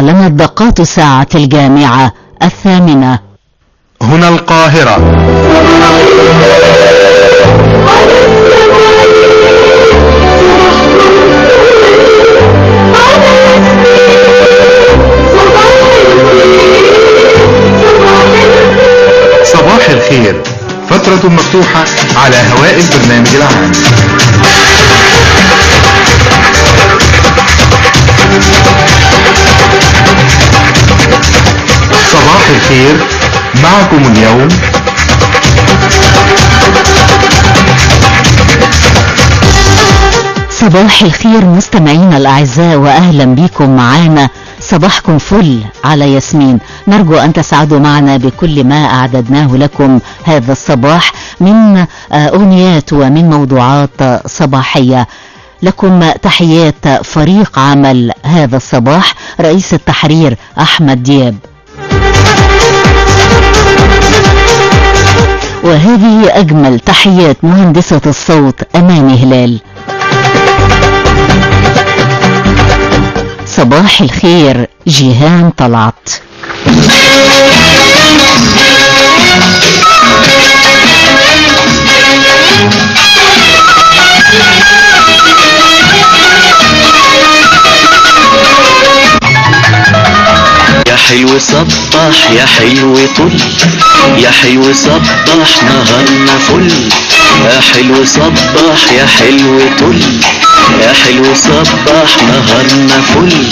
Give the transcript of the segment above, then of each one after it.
أعلنت دقات ساعة الجامعة 8. هنا القاهرة. صباح الخير، فترة مفتوحة على هواء البرنامج العام. صباح الخير، معكم اليوم صباح الخير مستمعينا الأعزاء، وأهلا بكم معانا. صباحكم فل على ياسمين. نرجو أن تسعدوا معنا بكل ما أعددناه لكم هذا الصباح من أغنيات ومن موضوعات صباحية. لكم تحيات فريق عمل هذا الصباح، رئيس التحرير أحمد دياب، وهذه أجمل تحيات مهندسة الصوت أماني هلال. صباح الخير جيهان طلعت. يا حلو صبح يا حلو طل، يا حلو صبح نهارنا فل، يا حلو صبح يا حلو طل، يا حلو صبح نهارنا فل.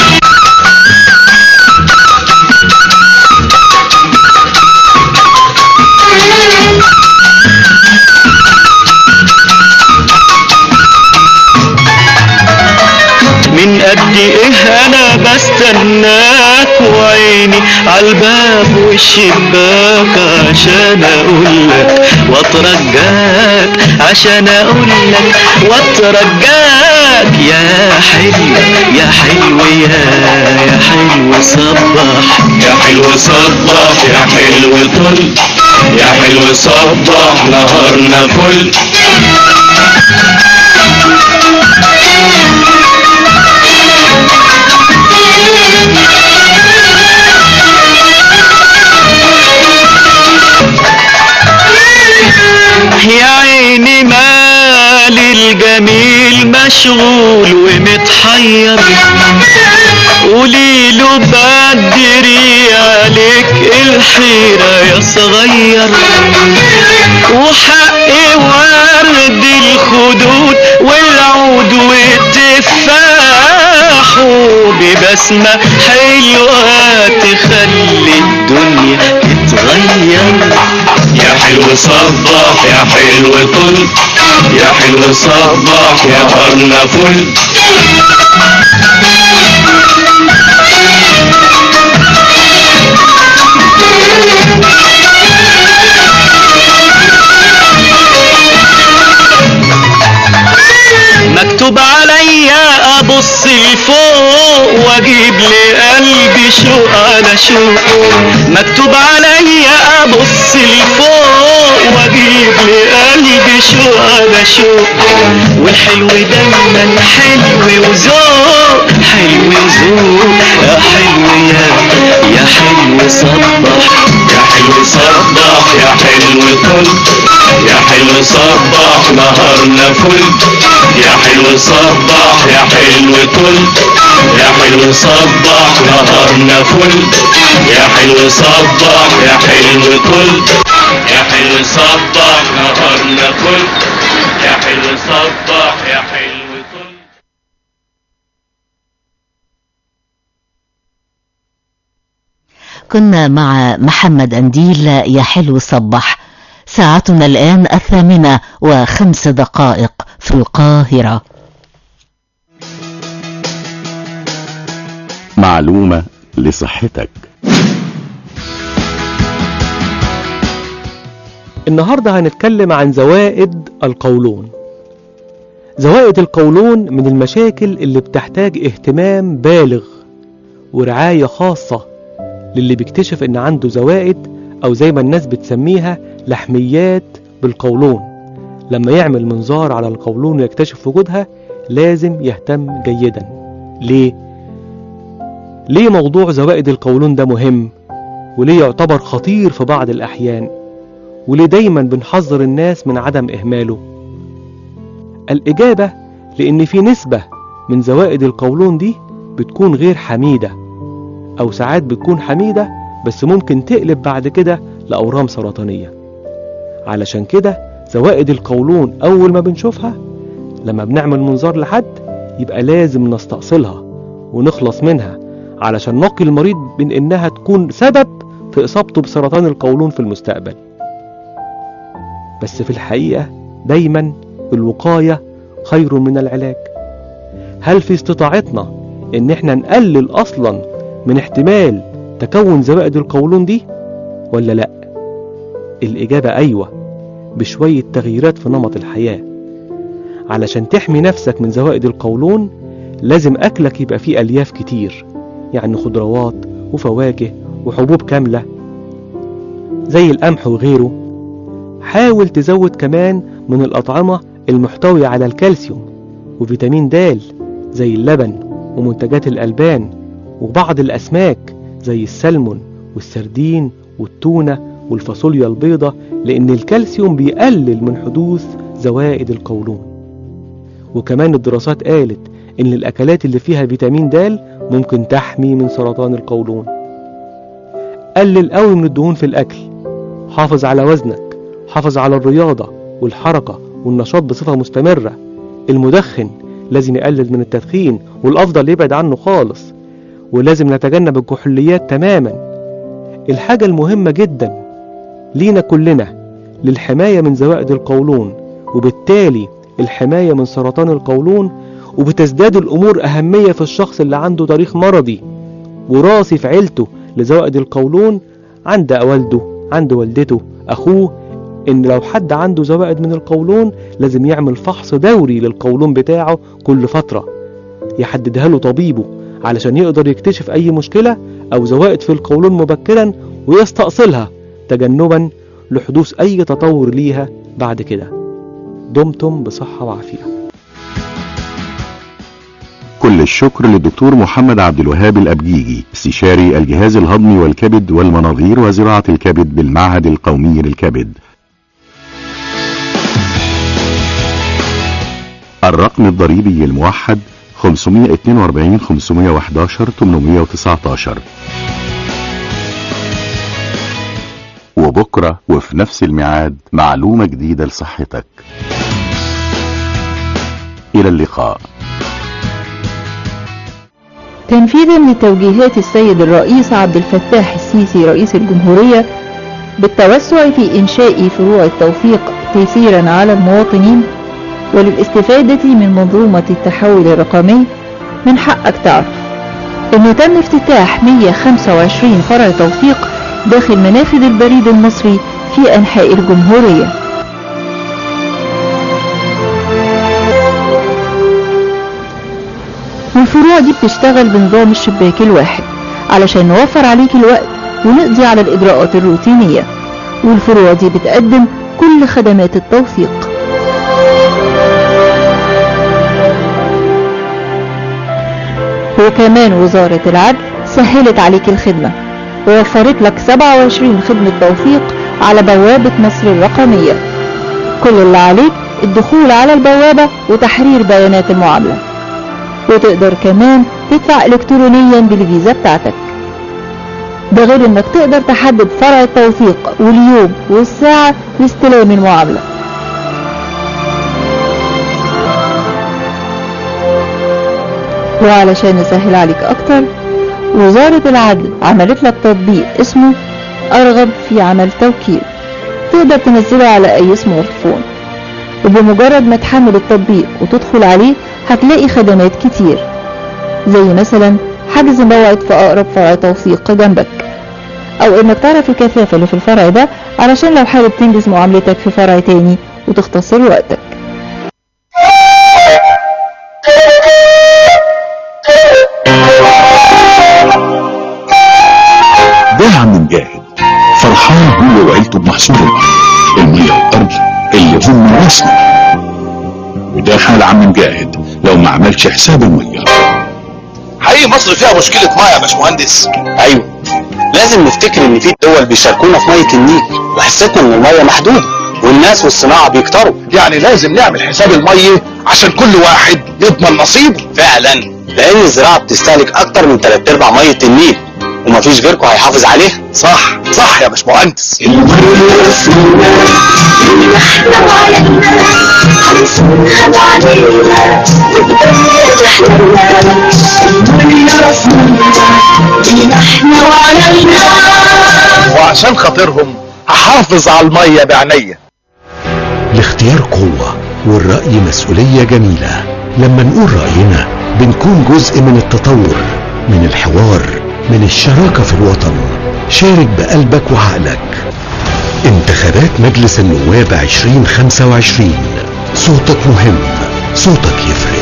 من قد ايه انا بستناك وعيني عالباب والشباك عشان اقولك واترجاك، عشان اقولك واترجاك. يا حلو يا حلو يا حلو صبح، يا حلو صبح يا حلو طل، يا حلو صبح نهارنا فل. يا عيني مال الجميل مشغول ومتحير، قوليله بدري عليك الحيرة يا صغير، وحق ورد الخدود والعود والتفاح وببسمة حلوة تخلي الدنيا تتغير. يا حلو صبح يا حلو طل، يا حلو صبح يا نهارنا فل. مكتوب عليا ابص لفوق واجيب لقلبي شوق على شوق، مكتوب عليا ابص لفوق واجيب لقلبي شوق على شوق. والحلو دايما حلو وذوق، حلو وذوق. يا حلو يا حلو صبح، يا حلو صبح يا حلو طل، يا حلو صبح نهارنا فل. يا حلو صبح يا حلو طل، يا حلو صبح نهارنا فل. يا حلو صبح يا حلو طل، يا حلو صبح نهارنا فل. يا حلو صبح يا حلو طل. كنا مع محمد أنديل يا حلو صبح. ساعتنا الآن 8:05 في القاهرة. معلومة لصحتك. النهاردة هنتكلم عن زوائد القولون. زوائد القولون من المشاكل اللي بتحتاج اهتمام بالغ ورعاية خاصة للي بيكتشف ان عنده زوائد، او زي ما الناس بتسميها لحميات بالقولون. لما يعمل منظار على القولون ويكتشف وجودها لازم يهتم جيدا. ليه؟ ليه موضوع زوائد القولون ده مهم؟ وليه يعتبر خطير في بعض الأحيان؟ وليه دايما بنحذر الناس من عدم إهماله؟ الإجابة لأن في نسبة من زوائد القولون دي بتكون غير حميدة، أو ساعات بتكون حميدة بس ممكن تقلب بعد كده لأورام سرطانية. علشان كده زوائد القولون أول ما بنشوفها لما بنعمل منظار لحد يبقى لازم نستأصلها ونخلص منها، علشان نقي المريض من إنها تكون سبب في إصابته بسرطان القولون في المستقبل. بس في الحقيقة دايما الوقاية خير من العلاج. هل في استطاعتنا إن احنا نقلل أصلا من احتمال تكون زوائد القولون دي ولا لأ؟ الإجابة أيوة، بشوية تغييرات في نمط الحياة. علشان تحمي نفسك من زوائد القولون لازم أكلك يبقى فيه ألياف كتير، يعني خضروات وفواكه وحبوب كاملة زي القمح وغيره. حاول تزود كمان من الأطعمة المحتوية على الكالسيوم وفيتامين د زي اللبن ومنتجات الألبان وبعض الأسماك زي السلمون والسردين والتونة والفاصوليا البيضاء، لأن الكالسيوم بيقلل من حدوث زوائد القولون. وكمان الدراسات قالت إن الأكلات اللي فيها فيتامين د ممكن تحمي من سرطان القولون. قلل قوي من الدهون في الأكل، حافظ على وزنك، حافظ على الرياضة والحركة والنشاط بصفة مستمرة. المدخن لازم يقلل من التدخين والأفضل يبعد عنه خالص، ولازم نتجنب الكحوليات تماما. الحاجة المهمة جدا لينا كلنا للحماية من زوائد القولون وبالتالي الحماية من سرطان القولون، وبتزداد الأمور أهمية في الشخص اللي عنده تاريخ مرضي وراثي في عيلته لزوائد القولون، عند والده، عند والدته، أخوه، إن لو حد عنده زوائد من القولون لازم يعمل فحص دوري للقولون بتاعه كل فترة يحددها له طبيبه، علشان يقدر يكتشف أي مشكلة أو زوائد في القولون مبكرا ويستأصلها تجنبا لحدوث أي تطور ليها بعد كده. دمتم بصحة وعافية. كل الشكر للدكتور محمد عبد الوهاب الأبجيجي، استشاري الجهاز الهضمي والكبد والمناظير وزراعة الكبد بالمعهد القومي للكبد. الرقم الضريبي الموحد 542 511 819. وبكرة وفي نفس الميعاد معلومة جديدة لصحتك. إلى اللقاء. تنفيذا لتوجيهات السيد الرئيس عبد الفتاح السيسي رئيس الجمهورية بالتوسع في إنشاء فروع التوثيق تيسيرا على المواطنين وللاستفادة من منظومة التحول الرقمي، من حقك تعرف إنه تم افتتاح 125 فرع توثيق داخل منافذ البريد المصري في أنحاء الجمهورية. والفروع دي بتشتغل بنظام الشباك الواحد علشان نوفر عليك الوقت ونقضي على الإجراءات الروتينية، والفروع دي بتقدم كل خدمات التوثيق. وكمان وزارة العدل سهلت عليك الخدمة ووفرت لك 27 خدمة توثيق على بوابة مصر الرقمية. كل اللي عليك الدخول على البوابة وتحرير بيانات المعاملة، وتقدر كمان تدفع إلكترونيا بالفيزا بتاعتك. ده غير انك تقدر تحدد فرع التوثيق واليوم والساعة لاستلام المعاملة. وعلشان نسهل عليك اكتر، وزارة العدل عملت لك تطبيق اسمه أرغب في عمل توكيل، تقدر تنزله على اي سمارت فون، وبمجرد ما تحمل التطبيق وتدخل عليه هتلاقي خدمات كتير زي مثلا حجز موعد في اقرب فرع توثيق جنبك، او انك تعرف الكثافة اللي في الفرع ده علشان لو حابب تنجز معاملتك في فرع تاني وتختصر وقتك. ده عم مجاهد فرحان هو وعيلته بمحصوله المية والارض اللي هم راسنا، وده حال عم مجاهد لو ما عملش حساب المية. هي مصر فيها مشكلة مية يا باشمهندس؟ ايوه، لازم نفتكر ان في دول بيشاركونا في مية النيل، وحصتنا من المية محدودة، والناس والصناعة بيكتروا. يعني لازم نعمل حساب المية عشان كل واحد يضمن نصيبه. فعلا، لان الزراعة بتستهلك اكتر من 3/4 مية النيل، ومفيش غيركم هيحافظ عليها. صح صح يا باشمهندس. وعشان خاطرهم هحافظ على المية بعينيا. الاختيار قوة والرأي مسؤولية جميلة. لما نقول رأينا بنكون جزء من التطور، من الحوار، من الشراكة في الوطن. شارك بقلبك وعقلك. انتخابات مجلس النواب 2025، صوتك مهم، صوتك يفرق.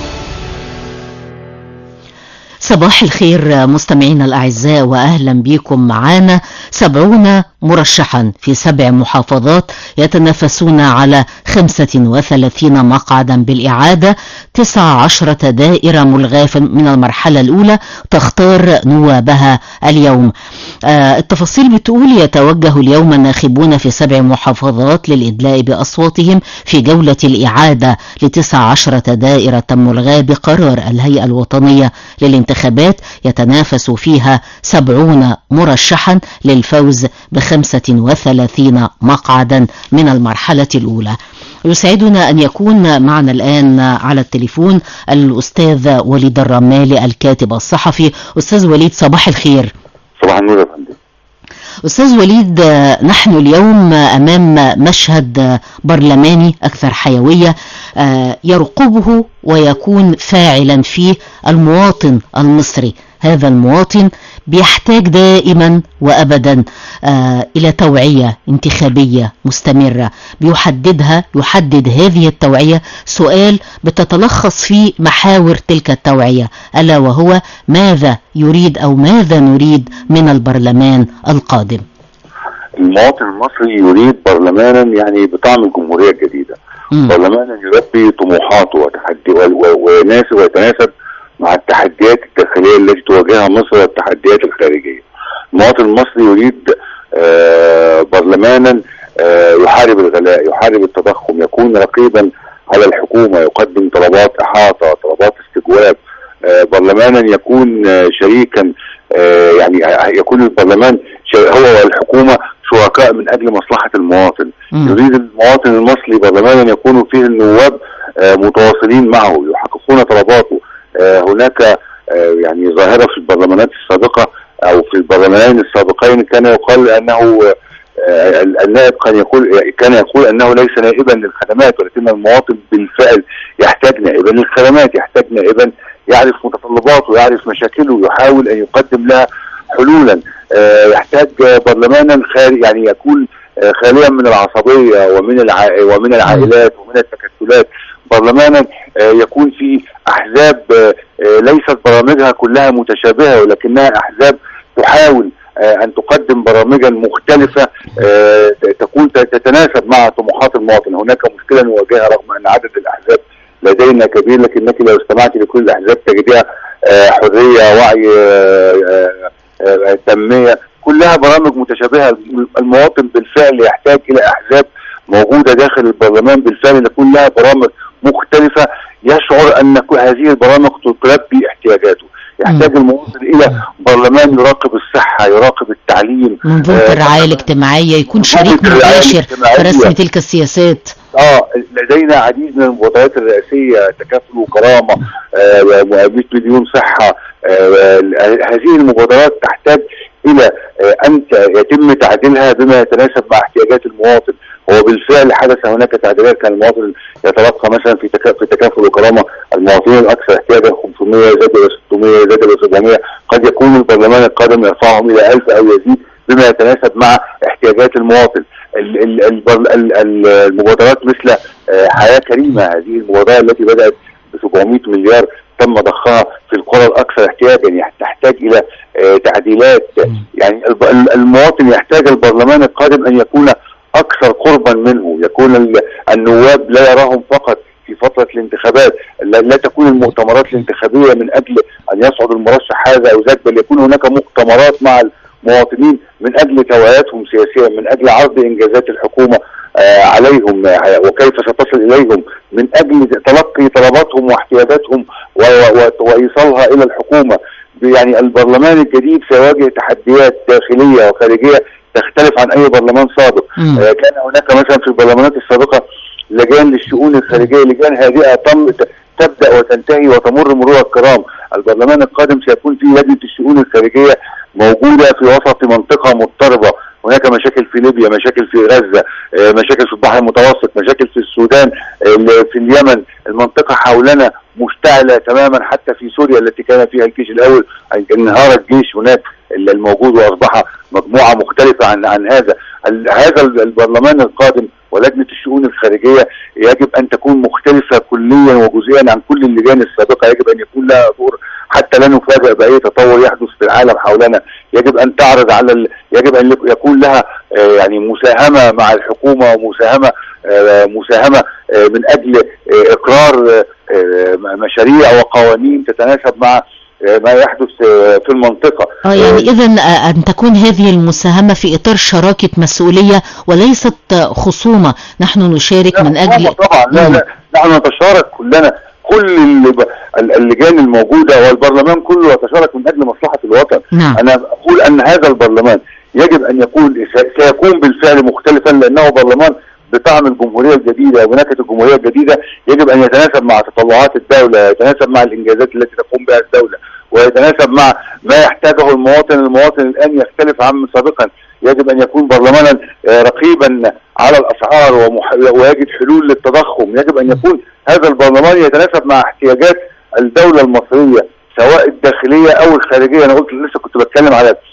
صباح الخير مستمعينا الأعزاء، وأهلا بكم معنا. 70 مرشحا في 7 محافظات يتنافسون على 35 مقعدا بالإعادة. 19 دائرة ملغاة من المرحلة الأولى تختار نوابها اليوم. التفاصيل بتقول يتوجه اليوم الناخبون في 7 محافظات للإدلاء بأصواتهم في جولة الإعادة ل19 دائرة ملغاة بقرار الهيئة الوطنية للانتخابات، يتنافس فيها 70 مرشحا للفوز ب35 مقعدا من المرحلة الأولى. يسعدنا أن يكون معنا الآن على التليفون الأستاذ وليد الرمالي الكاتب الصحفي. أستاذ وليد، صباح الخير. صباح النور يا فندم. أستاذ وليد، نحن اليوم أمام مشهد برلماني أكثر حيوية يرقبه ويكون فاعلا فيه المواطن المصري. هذا المواطن بيحتاج دائما وأبدا إلى توعية انتخابية مستمرة يحدد هذه التوعية سؤال بتتلخص في محاور تلك التوعية، ألا وهو ماذا يريد أو ماذا نريد من البرلمان القادم. المواطن المصري يريد برلمانا يعني بطعم الجمهورية الجديدة، برلمانا يلبي طموحاته ويتناسب مع التحديات الداخلية التي تواجهها مصر والتحديات الخارجية. المواطن المصري يريد برلمانا يحارب الغلاء، يحارب التضخم، يكون رقيبا على الحكومة، يقدم طلبات إحاطة، طلبات استجواب، برلمانا يكون شريكا، يعني يكون البرلمان هو والحكومة شركاء من أجل مصلحة المواطن. يريد المواطن المصري برلمانا يكون فيه النواب متواصلين معه يحققون طلباته. هناك يعني ظاهرة في البرلمانات السابقة أو في البرلمانين السابقين كان يقال أنه النائب كان يقول أنه ليس نائبا للخدمات، ولكن المواطن بالفعل يحتاج نائبا للخدمات، يحتاج نائبا يعرف متطلباته ويعرف مشاكله، يحاول أن يقدم لها حلولا. يحتاج برلمانا يعني يكون خاليا من العصبية ومن العائلات ومن التكتلات، برلمانا يكون في أحزاب ليست برامجها كلها متشابهة، ولكنها أحزاب تحاول أن تقدم برامجا مختلفة تكون تتناسب مع طموحات المواطن. هناك مشكلة نواجهها رغم أن عدد الأحزاب لدينا كبير، لكنك لو استمعت لكل الأحزاب تجدها حرية، وعي، تنمية، كلها برامج متشابهة. المواطن بالفعل يحتاج إلى أحزاب موجودة داخل البرلمان بالفعل تكون لها برامج مختلفة، يشعر أن هذه البرامج تلبي احتياجاته. يحتاج المواطن إلى برلمان يراقب الصحة، يراقب التعليم، منظومة الرعاية الاجتماعية، يكون شريك مباشر في رسم تلك السياسات. لدينا عديد من المبادرات الرئاسية، تكافل وكرامة، 100 مليون صحة. هذه المبادرات تحتاج إلى أن يتم تعديلها بما يتناسب مع احتياجات المواطن. هو بالفعل حدث هناك تعديلات، كان المواطن يتلقى مثلا في تكافل وكرامة المواطنين الأكثر احتياجا 500 زاد إلى 600 زاد إلى 700، قد يكون البرلمان القادم يرفعهم إلى 1000 أو يزيد بما يتناسب مع احتياجات المواطن. المبادرات مثل حياة كريمة، هذه المبادرة التي بدأت ب 700 مليار تم ضخها في القرى الأكثر احتياجا، يعني تحتاج إلى تعديلات. يعني المواطن يحتاج البرلمان القادم أن يكون أكثر قربا منه، يكون النواب لا يراهم فقط في فترة الانتخابات، لا تكون المؤتمرات الانتخابية من أجل أن يصعد المرشح هذا أو ذاك، بل يكون هناك مؤتمرات مع المواطنين من أجل توعيتهم سياسيا، من أجل عرض إنجازات الحكومة عليهم وكيف ستصل إليهم، من أجل تلقي طلباتهم واحتياجاتهم وإيصالها إلى الحكومة. يعني البرلمان الجديد سيواجه تحديات داخلية وخارجية تختلف عن أي برلمان سابق. كان هناك مثلا في البرلمانات السابقة لجان للشؤون الخارجية، لجان هادئة تبدأ وتنتهي وتمر مرور الكرام. البرلمان القادم سيكون فيه لجنة الشؤون الخارجية موجودة في وسط منطقة مضطربة، هناك مشاكل في ليبيا، مشاكل في غزة، مشاكل في البحر المتوسط، مشاكل في السودان، في اليمن. المنطقة حولنا مشتعلة تماما، حتى في سوريا التي كان فيها الجيش الأول انهار الجيش هناك الموجود وأصبح مجموعة مختلفة عن هذا البرلمان القادم. ولجنة الشؤون الخارجية يجب أن تكون مختلفة كليا وجزئيا عن كل اللجان السابقة، يجب أن يكون لها دور حتى لا نفاجأ بأي تطور يحدث في العالم حولنا. يجب أن تعرض يجب أن يكون لها يعني مساهمة مع الحكومة ومساهمة من أجل إقرار مشاريع وقوانين تتناسب مع ما يحدث في المنطقة. يعني إذن أن تكون هذه المساهمة في إطار شراكة مسؤولية وليست خصومة، نحن نشارك من أجل طبعا لا نحن نتشارك كلنا، كل اللجان الموجودة والبرلمان كله يتشارك من أجل مصلحة الوطن. أنا أقول أن هذا البرلمان يجب أن سيكون بالفعل مختلفا، لأنه برلمان بطعم الجمهورية الجديدة وبنكهة الجمهورية الجديدة. يجب أن يتناسب مع تطلعات الدولة، يتناسب مع الإنجازات التي تقوم بها الدولة، ويتناسب مع ما يحتاجه المواطن الآن يختلف عن سابقا. يجب أن يكون برلمانا رقيبا على الأسعار ويجد حلول للتضخم. يجب أن يكون هذا البرلمان يتناسب مع احتياجات الدولة المصرية سواء الداخلية أو الخارجية. أنا قلت لسه كنت بتكلم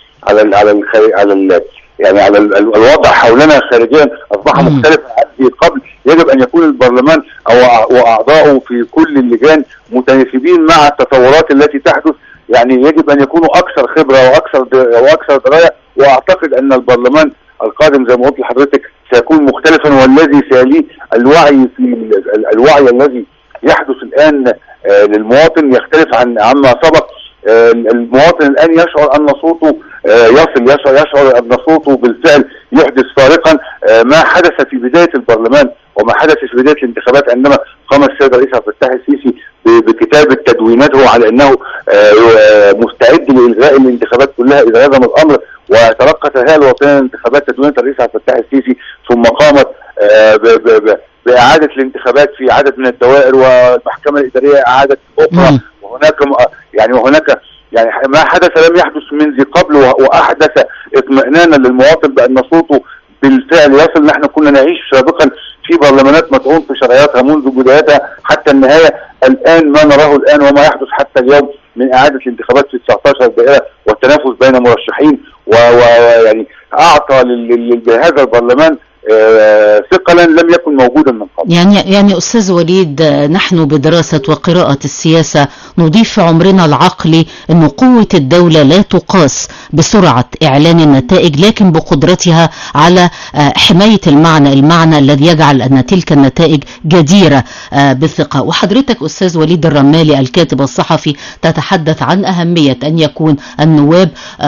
على الوضع حولنا خارجيا أصبح مختلف عن قبل. يجب أن يكون البرلمان وأعضاؤه في كل اللجان متناسبين مع التطورات التي تحدث. يعني يجب أن يكونوا أكثر خبرة وأكثر دراية. وأعتقد أن البرلمان القادم زي ما قلت لحضرتك سيكون مختلفا، والذي سيليه الوعي الذي يحدث الآن للمواطن يختلف عما سبق. المواطن الآن يشعر أن صوته يشعر أن صوته بالفعل يحدث فارقا. ما حدث في بداية البرلمان وما حدث في بداية الانتخابات عندما قام السيد الرئيس عبد الفتاح السيسي بكتابة تدويناته على أنه مستعد لإلغاء الانتخابات كلها إذا لزم الأمر، وتلقت الهيئة الوطنية للانتخابات تدوينة الرئيس عبد الفتاح السيسي، ثم قامت بإعادة الانتخابات في عدد من الدوائر، والمحكمة الإدارية إعادة أخرى. وهناك ما حدث لم يحدث من ذي قبل، وأحدث اطمئنانا للمواطن بأن صوته بالفعل يصل. نحن كنا نعيش سابقا في برلمانات مطعون في شرعياتها منذ بدايتها حتى النهاية. الآن ما نراه الآن وما يحدث حتى اليوم من إعادة الانتخابات في 19 دائرة والتنافس بين مرشحين، ويعني أعطى لهذا البرلمان ثقلا لم يكن موجودا من قبل. يعني أستاذ وليد، نحن بدراسة وقراءة السياسة نضيف عمرنا العقلي أن قوة الدولة لا تقاس بسرعة إعلان النتائج، لكن بقدرتها على حماية المعنى الذي يجعل أن تلك النتائج جديرة بالثقة. وحضرتك أستاذ وليد الرمالي الكاتب الصحفي تتحدث عن أهمية أن يكون النواب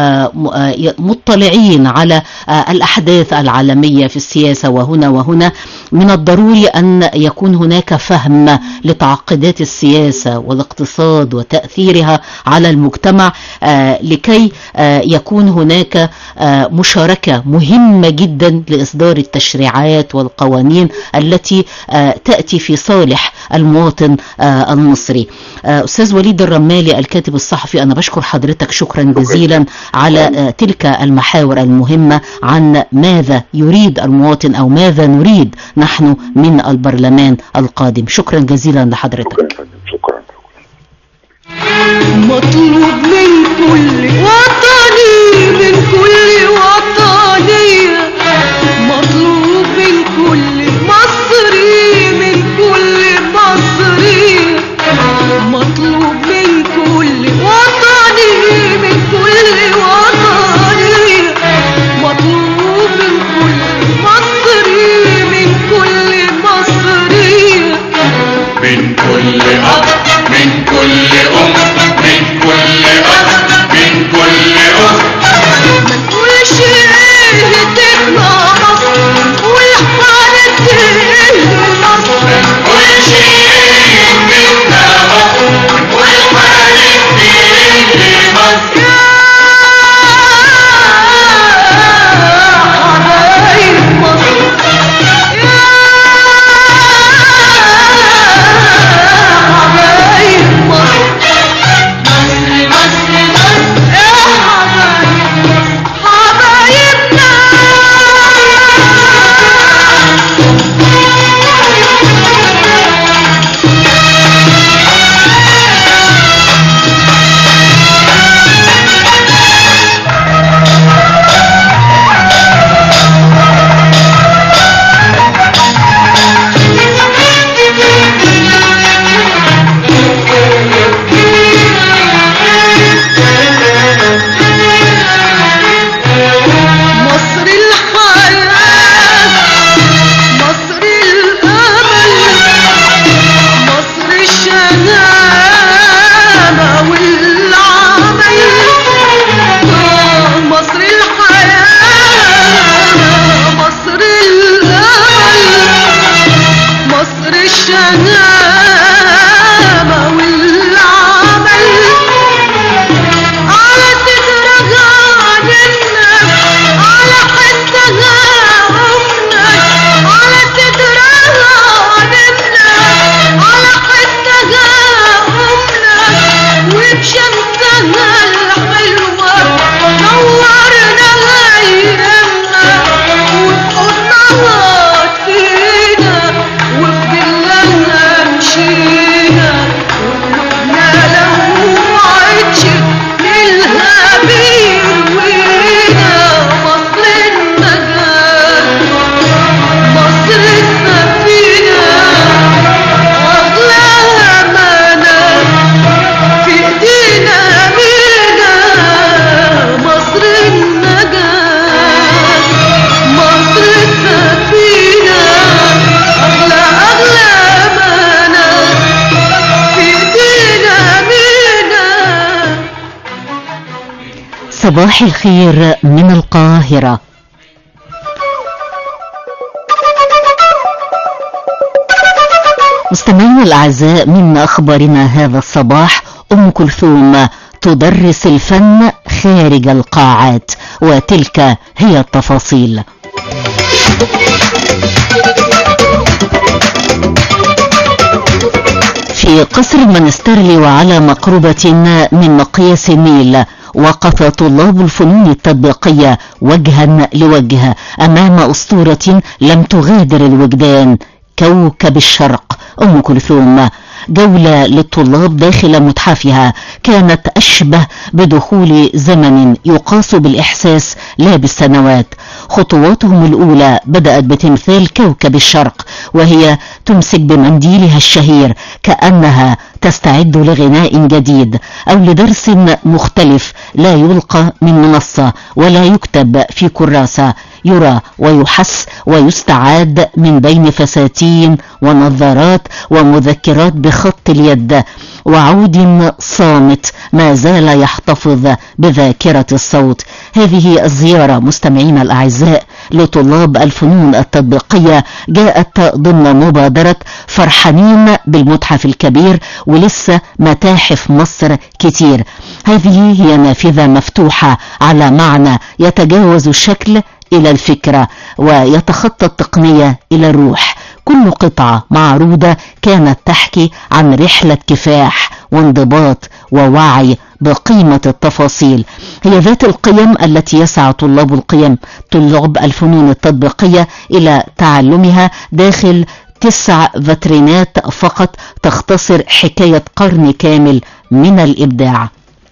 مطلعين على الأحداث العالمية في السياسة، وهنا من الضروري أن يكون هناك فهم لتعقدات السياسة والاقتصاد وتأثيرها على المجتمع، لكي يكون هناك مشاركة مهمة جدا لإصدار التشريعات والقوانين التي تأتي في صالح المواطن المصري. أستاذ وليد الرمالي الكاتب الصحفي، أنا بشكر حضرتك شكرا جزيلا على تلك المحاور المهمة عن ماذا يريد المواطن أو ماذا نريد نحن من البرلمان القادم. شكرا جزيلا لحضرتك. شكرا. مطلوب من كل وطني، من كل وطنية، مطلوب من كل مصري، من كل مصري، مطلوب من كل وطني، من كل وطني، مطلوب من كل مصري، من كل مصري، صباح الخير من القاهرة. مستمعينا الأعزاء، من أخبارنا هذا الصباح: أم كلثوم تدرس الفن خارج القاعات، وتلك هي التفاصيل. في قصر المنسترلي وعلى مقربة من مقياس النيل، وقف طلاب الفنون التطبيقية وجها لوجه أمام أسطورة لم تغادر الوجدان، كوكب الشرق أم كلثوم. جولة للطلاب داخل متحفها كانت أشبه بدخول زمن يقاس بالإحساس لا بالسنوات. خطواتهم الأولى بدأت بتمثال كوكب الشرق، وهي تمسك بمنديلها الشهير كأنها تستعد لغناء جديد أو لدرس مختلف لا يلقى من منصة ولا يكتب في كراسة، يرى ويحس ويستعاد من بين فساتين ونظارات ومذكرات بخط اليد، وعود صامت ما زال يحتفظ بذاكرة الصوت. هذه الزيارة مستمعين الأعزاء لطلاب الفنون التطبيقية جاءت ضمن مبادرة فرحانين بالمتحف الكبير، ولسه متاحف مصر كتير. هذه هي نافذة مفتوحة على معنى يتجاوز الشكل إلى الفكرة ويتخطى التقنية إلى الروح. كل قطعة معروضة كانت تحكي عن رحلة كفاح وانضباط ووعي بقيمة التفاصيل، هي ذات القيم التي يسعى طلاب الفنون التطبيقية إلى تعلمها داخل 9 فاترينات فقط تختصر حكاية قرن كامل من الإبداع.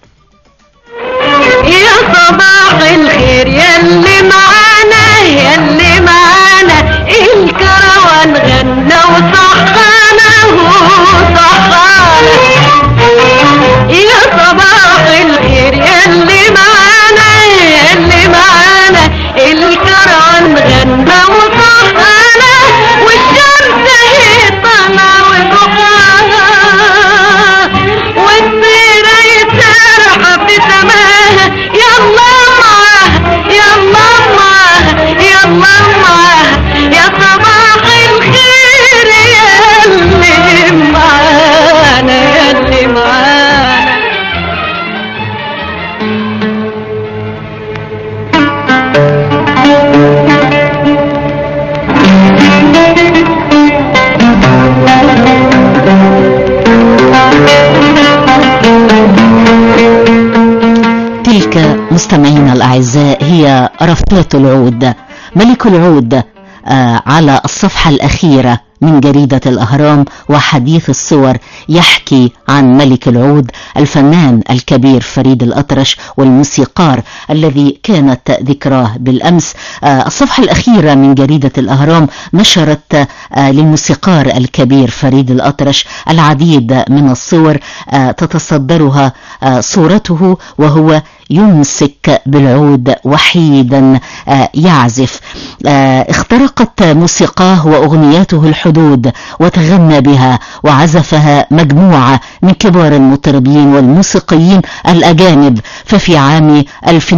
يا صباح الخير يلي معانا يلي معانا، الكروان غنى وصحانا وصحانا. يا صباح الخير يلي معانا يلي معانا، الكروان غنى وصحانا، والشمس هي طالعة وضحاها، والطيرة يسرحة في سماها. يلا معاها يلا معاها يلا معاها، يا صباح الخير يلي معانا يلي معانا. تلك مستمعينا الأعزاء هي رفات العود، ملك العود، على الصفحة الأخيرة من جريدة الأهرام. وحديث الصور يحكي عن ملك العود الفنان الكبير فريد الأطرش والموسيقار الذي كانت ذكراه بالأمس. الصفحة الأخيرة من جريدة الأهرام نشرت للموسيقار الكبير فريد الأطرش العديد من الصور، تتصدرها صورته وهو يمسك بالعود وحيدا يعزف. اخترقت موسيقاه وأغنياته الحدود وتغنى بها وعزفها مجموعة من كبار المطربين والموسيقيين الأجانب. ففي عام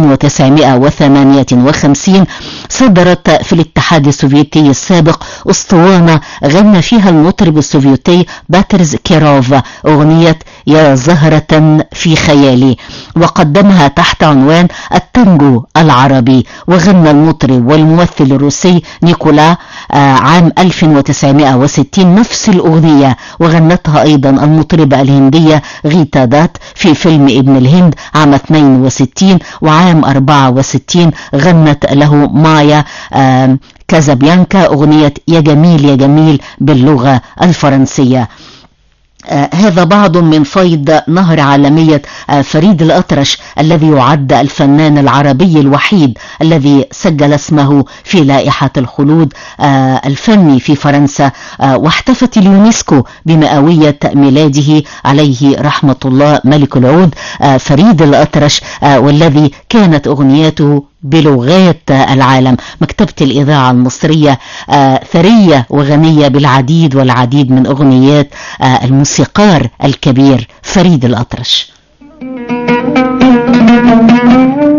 1958 صدرت في الاتحاد السوفيتي السابق أسطوانة غنى فيها المطرب السوفيتي باترز كيروف أغنية يا زهرة في خيالي، وقدمها تحت عنوان التانجو العربي. وغنى المطرب والممثل الروسي نيكولا عام 1960 نفس الأغنية، وغنتها أيضا المطربة الهندية غيتا دات في فيلم ابن الهند عام 62. وعام 64 غنت له مايا كازابيانكا أغنية يا جميل يا جميل باللغة الفرنسية. هذا بعض من فيض نهر عالمية فريد الأطرش الذي يعد الفنان العربي الوحيد الذي سجل اسمه في لائحة الخلود الفني في فرنسا. واحتفت اليونسكو بمئوية ميلاده عليه رحمة الله ملك العود فريد الأطرش، والذي كانت أغنياته بلغات العالم. مكتبة الإذاعة المصرية ثرية وغنية بالعديد والعديد من أغنيات الموسيقار الكبير فريد الأطرش.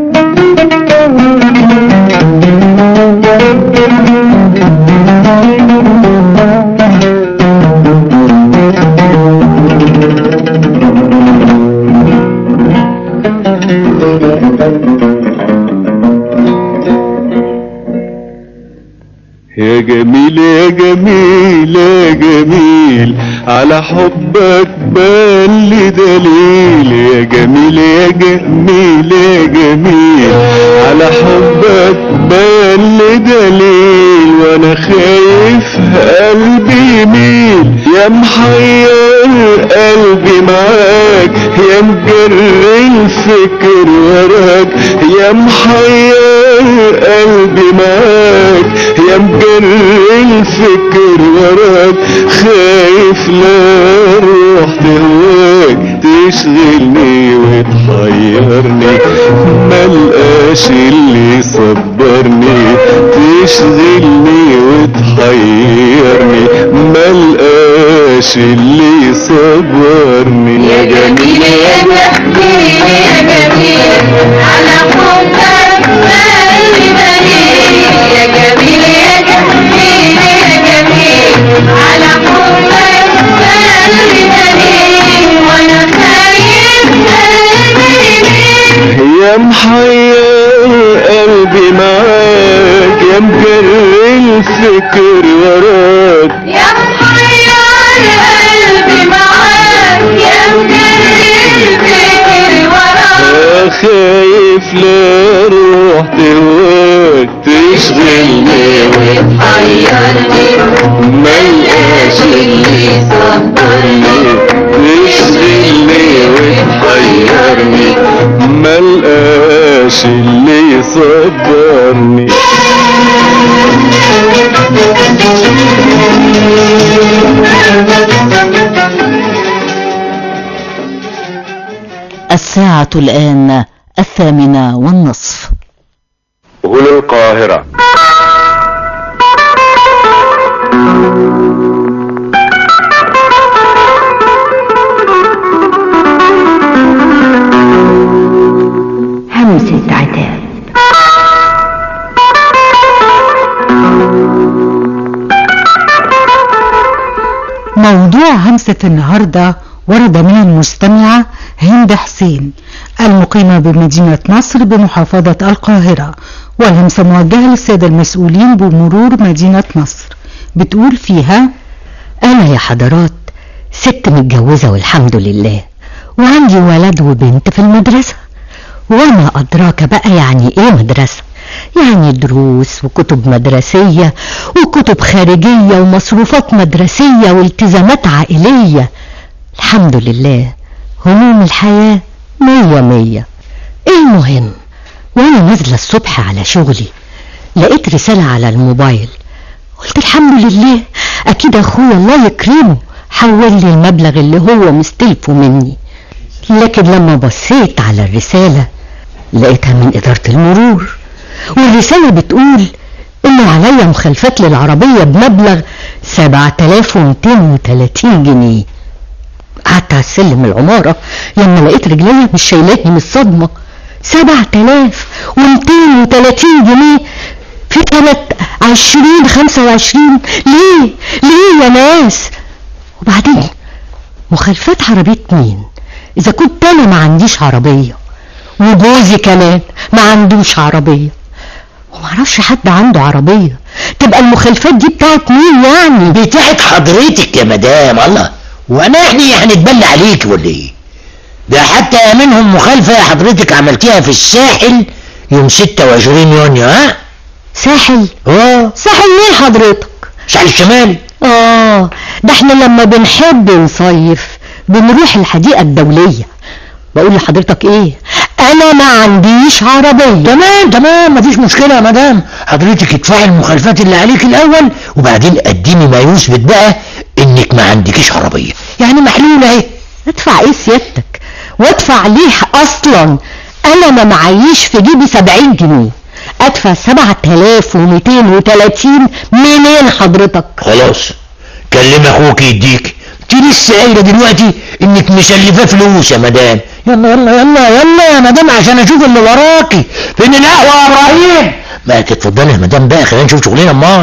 يا جميل يا جميل يا جميل على حبك بان لي دليل. يا جميل يا جميل يا جميل على حبك بان لي دليل. وانا خايف قلبي يميل يا محير قلبي معاك يا مجري الفكر وراك. يا محير قلبي معاك يا مجري الفكر وراك. خايف لا روح تهواك تشغلني وتحيرني ملقاش اللي يصبرني. تشغلني وتحيرني ملقاش اللي يصبرني. يا جميل يا جميل يا جميل على حبك قلبي مليل. يا جميل يا جميل يا جميل على حبك قلبي مليل. وانا خايف قلبي يميل يا محير قلبي معاك يا مجري الفكر وراك. يا محير قلبي معاك يا مجري الفكر وراك. خايف لا روح تهواك تشغلني وتحيرني ملقاش اللي يصبرني. تشغلني وتحيرني ملقاش اللي يصبرني. الساعة الآن 8:30. هنا القاهرة. همسة عتاب. موضوع همسة النهاردة ورد من المستمعة هند حسين المقيمة بمدينة نصر بمحافظة القاهرة، والهمسة موجهة للسادة المسؤولين بمرور مدينة نصر. بتقول فيها: أنا يا حضرات ست متجوزة والحمد لله، وعندي ولد وبنت في المدرسة. وما أدراك بقى يعني إيه مدرسة؟ يعني دروس وكتب مدرسية وكتب خارجية ومصروفات مدرسية والتزامات عائلية. الحمد لله هموم الحياة 100. المهم وانا نازلة الصبح على شغلي لقيت رسالة على الموبايل. قلت الحمد لله اكيد اخويا الله يكرمه حول لي المبلغ اللي هو مستلفه مني. لكن لما بصيت على الرسالة لقيتها من إدارة المرور، والرسالة بتقول إنه عليا مخالفات للعربية بمبلغ 7230 جنيه. قعدت على السلم العمارة لما لقيت رجليا مش شايلاني من الصدمة. 7230 جنيه في سنة 2025. ليه يا ناس؟ وبعدين مخالفات عربية مين إذا كنت أنا ما عنديش عربية وجوزي كمان ما عندوش عربية ومعرفش حد عنده عربية؟ تبقى المخالفات دي بتاعت مين يعني؟ بتاعت حضرتك يا مدام. الله، وانا احنا هنتبلى عليك ولا ايه؟ ده حتى منهم مخالفة يا حضرتك عملتيها في الساحل يوم 26 يونيو. ها؟ ساحل؟ ساحل مين حضرتك؟ الساحل الشمالي. ده احنا لما بنحب نصيف بنروح الحديقة الدولية. بقول لحضرتك ايه، انا ما عنديش عربية. تمام مفيش مشكلة يا مدام. حضرتك ادفعي المخالفات اللي عليك الاول وبعدين قدمي ما يثبت بقى انك ما عندكيش عربية. يعني محلولة اهي. ادفع ايه سيادتك؟ وادفع ليه اصلا؟ انا ما معيش في جيبي 70 جنيه. ادفع 7230 منين حضرتك؟ خلاص كلم اخوك يديك. انت لسه قايله دلوقتي انك مسلفاه فلوس يا مدام. يلا يلا يلا يلا يا مدام عشان اشوف اللي وراكي. فين القهوه يا ابراهيم؟ ما تتفضلي يا مدام بقى، خلينا نشوف شغلنا امال.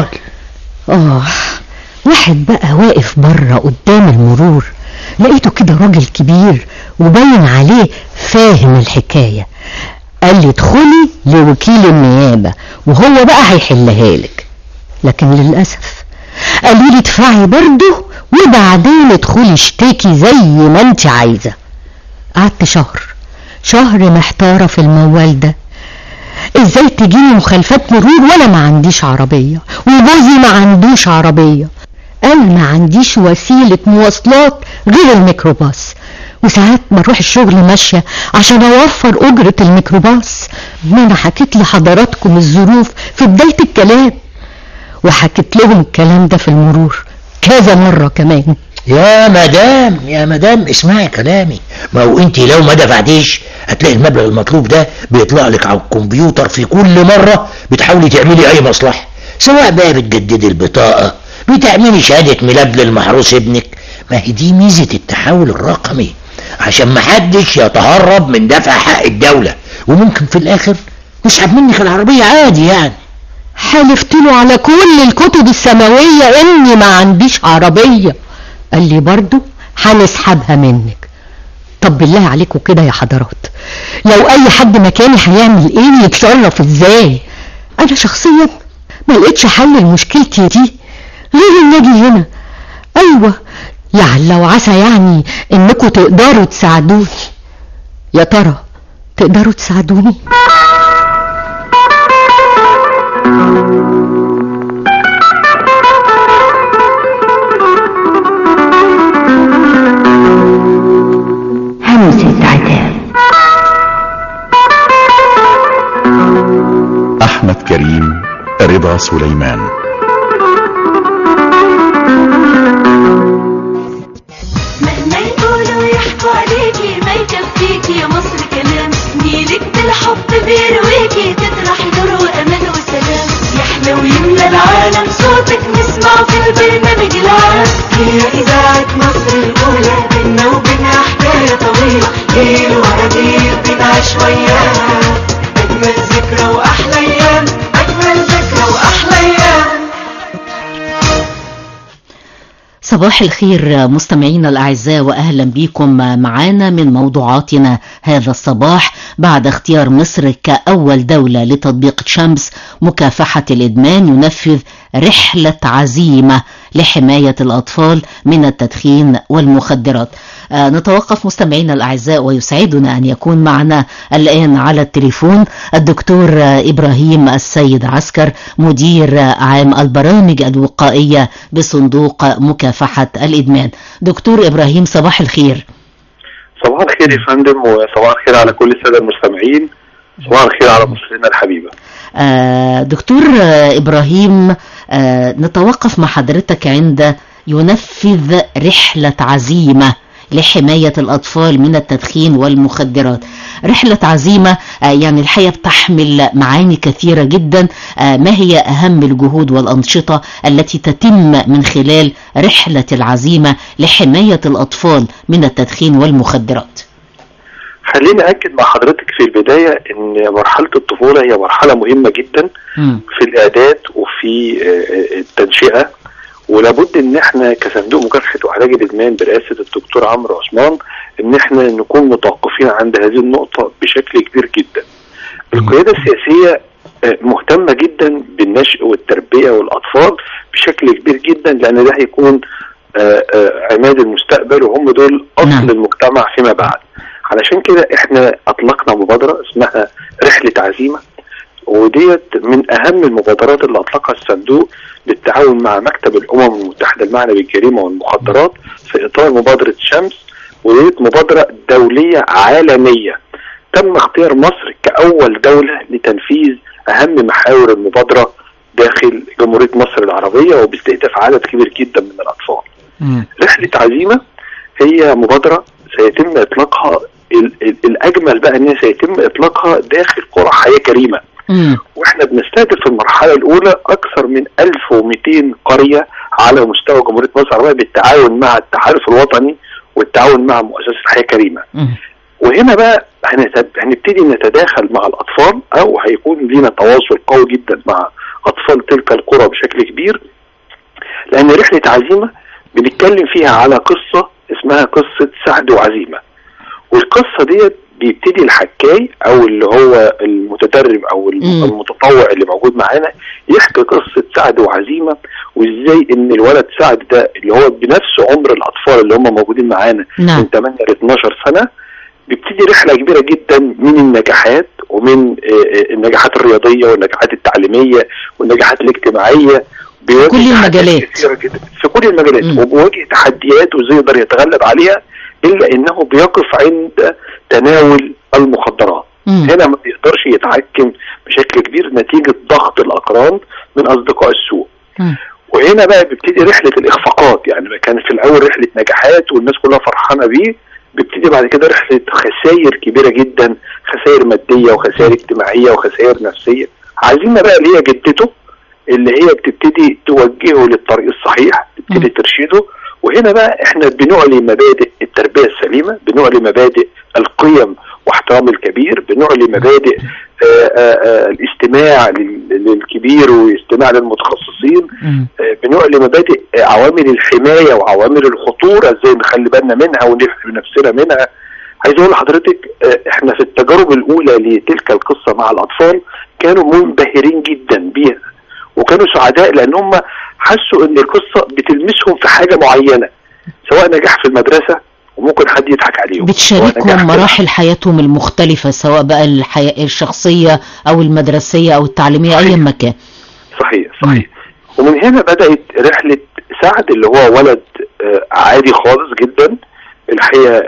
واحد بقى واقف بره قدام المرور، لقيته كده راجل كبير وباين عليه فاهم الحكاية. قال لي ادخلي لوكيل النيابة وهو بقى هيحلها لك. لكن للأسف قالوا لي ادفعي برضه وبعدين ادخلي اشتكي زي ما انت عايزة. قعدت شهر محتارة في الموال ده. ازاي تجيني مخالفات مرور وانا ما عنديش عربية وجوزي ما عندوش عربية؟ انا ما عنديش وسيلة مواصلات غير الميكروباص، وساعات بروح الشغل ماشية عشان اوفر اجرة الميكروباص. ما انا حكيت لحضراتكم الظروف في بداية الكلام، وحكيت لهم الكلام ده في المرور كذا مرة كمان. يا مدام اسمعي كلامي. ما هو انت لو ما دفعتيش هتلاقي المبلغ المطلوب ده بيطلع لك على الكمبيوتر في كل مرة بتحاولي تعملي اي مصلحة، سواء بقى بتجددي البطاقة، بتعملي شهادة ميلاد للمحروس ابنك. ما هي دي ميزة التحول الرقمي، عشان محدش يتهرب من دفع حق الدولة، وممكن في الاخر يسحب منك العربية عادي يعني. حلفت له على كل الكتب السماوية اني ما عنديش عربية، قال لي برضو هنسحبها منك. طب بالله عليكم كده يا حضرات، لو اي حد مكاني هيعمل ايه؟ يتصرف ازاي؟ انا شخصيا ما لقيتش حل لمشكلتي دي غير ان اجي هنا. ايوه لعل وعسى يعني انكم تقدروا تساعدوني. يا ترى تقدروا تساعدوني؟ همسة عتاب. أحمد كريم، رضا سليمان. مهما يقولوا يحكوا عليكي ما يكفيكي يا مصر كلام، نيلك بالحب بيرويكي تطرحي نور وأمان وسلام. يحلى ويملى العالم صوتك نسمعه في البرنامج العام. هي إذاعة مصر الأولى، بينا وبينها حكاية طويلة، جيل ورا جيل بنعيش وياها أجمل ذكرى وأحلى أيام، أجمل ذكرى وأحلى أيام. صباح الخير مستمعينا الأعزاء، وأهلا بكم معنا من موضوعاتنا هذا الصباح. بعد اختيار مصر كأول دولة لتطبيق شمس مكافحة الإدمان، ينفذ رحلة عزيمة لحماية الأطفال من التدخين والمخدرات. نتوقف مستمعينا الأعزاء، ويسعدنا أن يكون معنا الآن على التليفون الدكتور إبراهيم السيد عسكر، مدير عام البرامج الوقائية بصندوق مكافحة الإدمان. دكتور إبراهيم صباح الخير. صباح الخير يا فندم، وصباح الخير على كل السادة المستمعين، صباح الخير على مصرنا الحبيبة. دكتور إبراهيم، نتوقف مع حضرتك عند ينفذ رحلة عزيمة لحماية الأطفال من التدخين والمخدرات. رحلة عزيمة يعني الحقيقة بتحمل معاني كثيرة جدا. ما هي أهم الجهود والأنشطة التي تتم من خلال رحلة العزيمة لحماية الأطفال من التدخين والمخدرات؟ خليني أكد مع حضرتك في البداية أن مرحلة الطفولة هي مرحلة مهمة جدا في الإعداد وفي التنشئة، ولابد ان احنا كصندوق مكافحة وعلاج الادمان برئاسة الدكتور عمرو عثمان ان احنا نكون متوقفين عند هذه النقطة بشكل كبير جدا. القيادة السياسية مهتمة جدا بالنشء والتربية والاطفال بشكل كبير جدا، لان ده هيكون عماد المستقبل، وهم دول اصل المجتمع فيما بعد. علشان كده احنا اطلقنا مبادرة اسمها رحلة عزيمة، وديت من اهم المبادرات اللي اطلقها الصندوق بالتعاون مع مكتب الامم المتحدة المعني بالجريمة والمخدرات في اطار مبادرة شمس. وديت مبادرة دولية عالمية تم اختيار مصر كاول دولة لتنفيذ اهم محاور المبادرة داخل جمهورية مصر العربية، وباستهداف عدد كبير جدا من الاطفال. رحلة عزيمة هي مبادرة سيتم اطلاقها، الاجمل بقى ان سيتم اطلاقها داخل قرى حياة كريمة. واحنا بنستهدف في المرحلة الاولى اكثر من 1200 قرية على مستوى جمهورية مصر العربية بالتعاون مع التحالف الوطني والتعاون مع مؤسسة حياة كريمة. وهنا بقى هنبتدي نتداخل مع الأطفال، أو هيكون لنا تواصل قوي جدا مع أطفال تلك القرى بشكل كبير، لأن رحلة عزيمة بنتكلم فيها على قصة اسمها قصة سعد وعزيمة. والقصة ديت بيبتدي الحكاي أو اللي هو المتدرب أو المتطوع اللي موجود معانا يحكي قصة سعد وعزيمة، وإزاي إن الولد سعد ده اللي هو بنفس عمر الأطفال اللي هم موجودين معانا من 8 ل 12 سنة، بيبتدي رحلة كبيرة جدا من النجاحات، ومن النجاحات الرياضية والنجاحات التعليمية والنجاحات الاجتماعية في كل المجالات، في كل المجالات، وبيواجه تحديات وازاي يقدر يتغلب عليها، إلا إنه بيقف عند تناول المخدرات. هنا ما بيقدرش يتحكم بشكل كبير نتيجة ضغط الأقران من أصدقاء السوء. وهنا بقى بيبتدي رحلة الإخفاقات، يعني كان في الأول رحلة نجاحات والناس كلها فرحانة بيه، بيبتدي بعد كده رحلة خسائر كبيرة جدا، خسائر مادية وخسائر اجتماعية وخسائر نفسية. عايزين بقى اللي هي جدته اللي هي بتبتدي توجهه للطريق الصحيح، بتبتدي ترشيده. وهنا بقى احنا بنعلي مبادئ التربية السليمة، بنعلي مبادئ القيم واحترام الكبير، بنعلي مبادئ الاستماع للكبير والاستماع للمتخصصين، بنعلي مبادئ عوامل الحماية وعوامل الخطورة ازاي نخلي بالنا منها ونحمي نفسنا منها. عايز اقول لحضرتك احنا في التجارب الاولى لتلك القصة مع الاطفال كانوا منبهرين جدا بيها، وكانوا سعداء لان هم حسوا ان القصة بتلمسهم في حاجة معينة، سواء نجاح في المدرسة وممكن حد يضحك عليهم، بتشاركهم مراحل حياتهم المختلفة، سواء بقى الحياة الشخصية او المدرسية او التعليمية، اي مكان. صحيح. ومن هنا بدأت رحلة سعد اللي هو ولد عادي خالص جدا، الحقيقة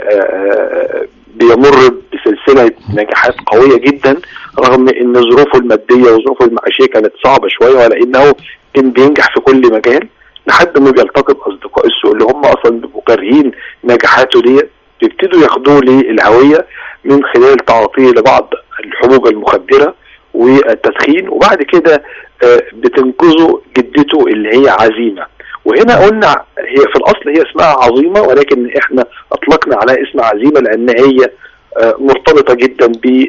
بيمر بسلسلة نجاحات قوية جدا، رغم ان ظروفه المادية وظروفه المعيشية كانت صعبة شوية، ولكنه كان بينجح في كل مجال لحد ما بيلتقي باصدقاء السوء اللي هم اصلا بيبقوا كارهين نجاحاته دي، بيبتدوا ياخدوه للهوية من خلال تعاطيه لبعض الحبوب المخدرة والتدخين، وبعد كده بتنقذه جدته اللي هي عزيمة. وهنا قلنا هي في الاصل هي اسمها عظيمة، ولكن احنا اطلقنا عليها اسم عزيمة لان هي مرتبطة جدا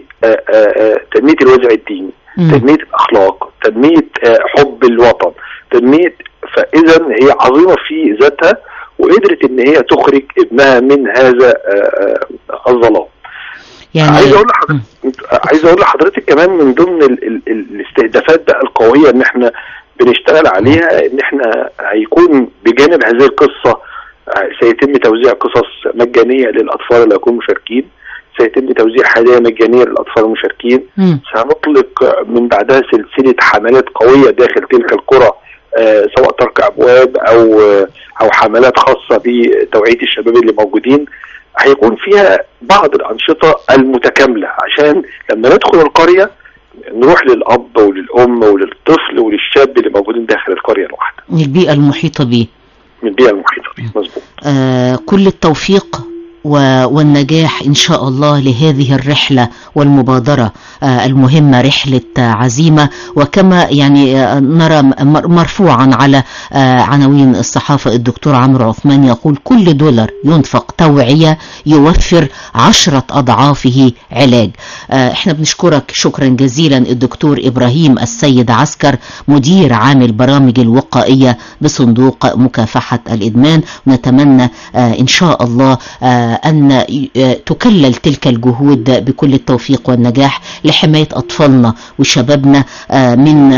بتنمية الوازع الديني، تنمية الاخلاق، تنمية حب الوطن، تنمية. فاذا هي عظيمة في ذاتها، وقدرت ان هي تخرج ابنها من هذا الظلام. يعني عايز اقول لحضرتك كمان من ضمن الاستهدافات بقى القوية ان احنا بنشتغل عليها، ان احنا هيكون بجانب هذه القصة سيتم توزيع قصص مجانية للاطفال اللي هيكونوا مشاركين، سيتم توزيع هدايا مجانية للاطفال المشاركين، سنطلق من بعدها سلسلة حملات قوية داخل تلك القرى، سواء ترك ابواب او حملات خاصة بتوعية الشباب اللي موجودين. هيكون فيها بعض الانشطة المتكاملة عشان لما ندخل القرية نروح للاب وللام وللطفل وللشاب اللي موجودين داخل القرية الواحدة، من البيئة المحيطة به. مظبوط. كل التوفيق والنجاح إن شاء الله لهذه الرحلة والمبادرة المهمة، رحلة عزيمة. وكما يعني نرى مرفوعا على عناوين الصحافة الدكتور عمرو عثمان يقول كل دولار ينفق توعية يوفر 10 أضعافه علاج. احنا بنشكرك شكرا جزيلا الدكتور إبراهيم السيد عسكر، مدير عام البرامج الوقائية بصندوق مكافحة الإدمان، ونتمنى إن شاء الله أن تكلل تلك الجهود بكل التوفيق والنجاح لحماية أطفالنا وشبابنا من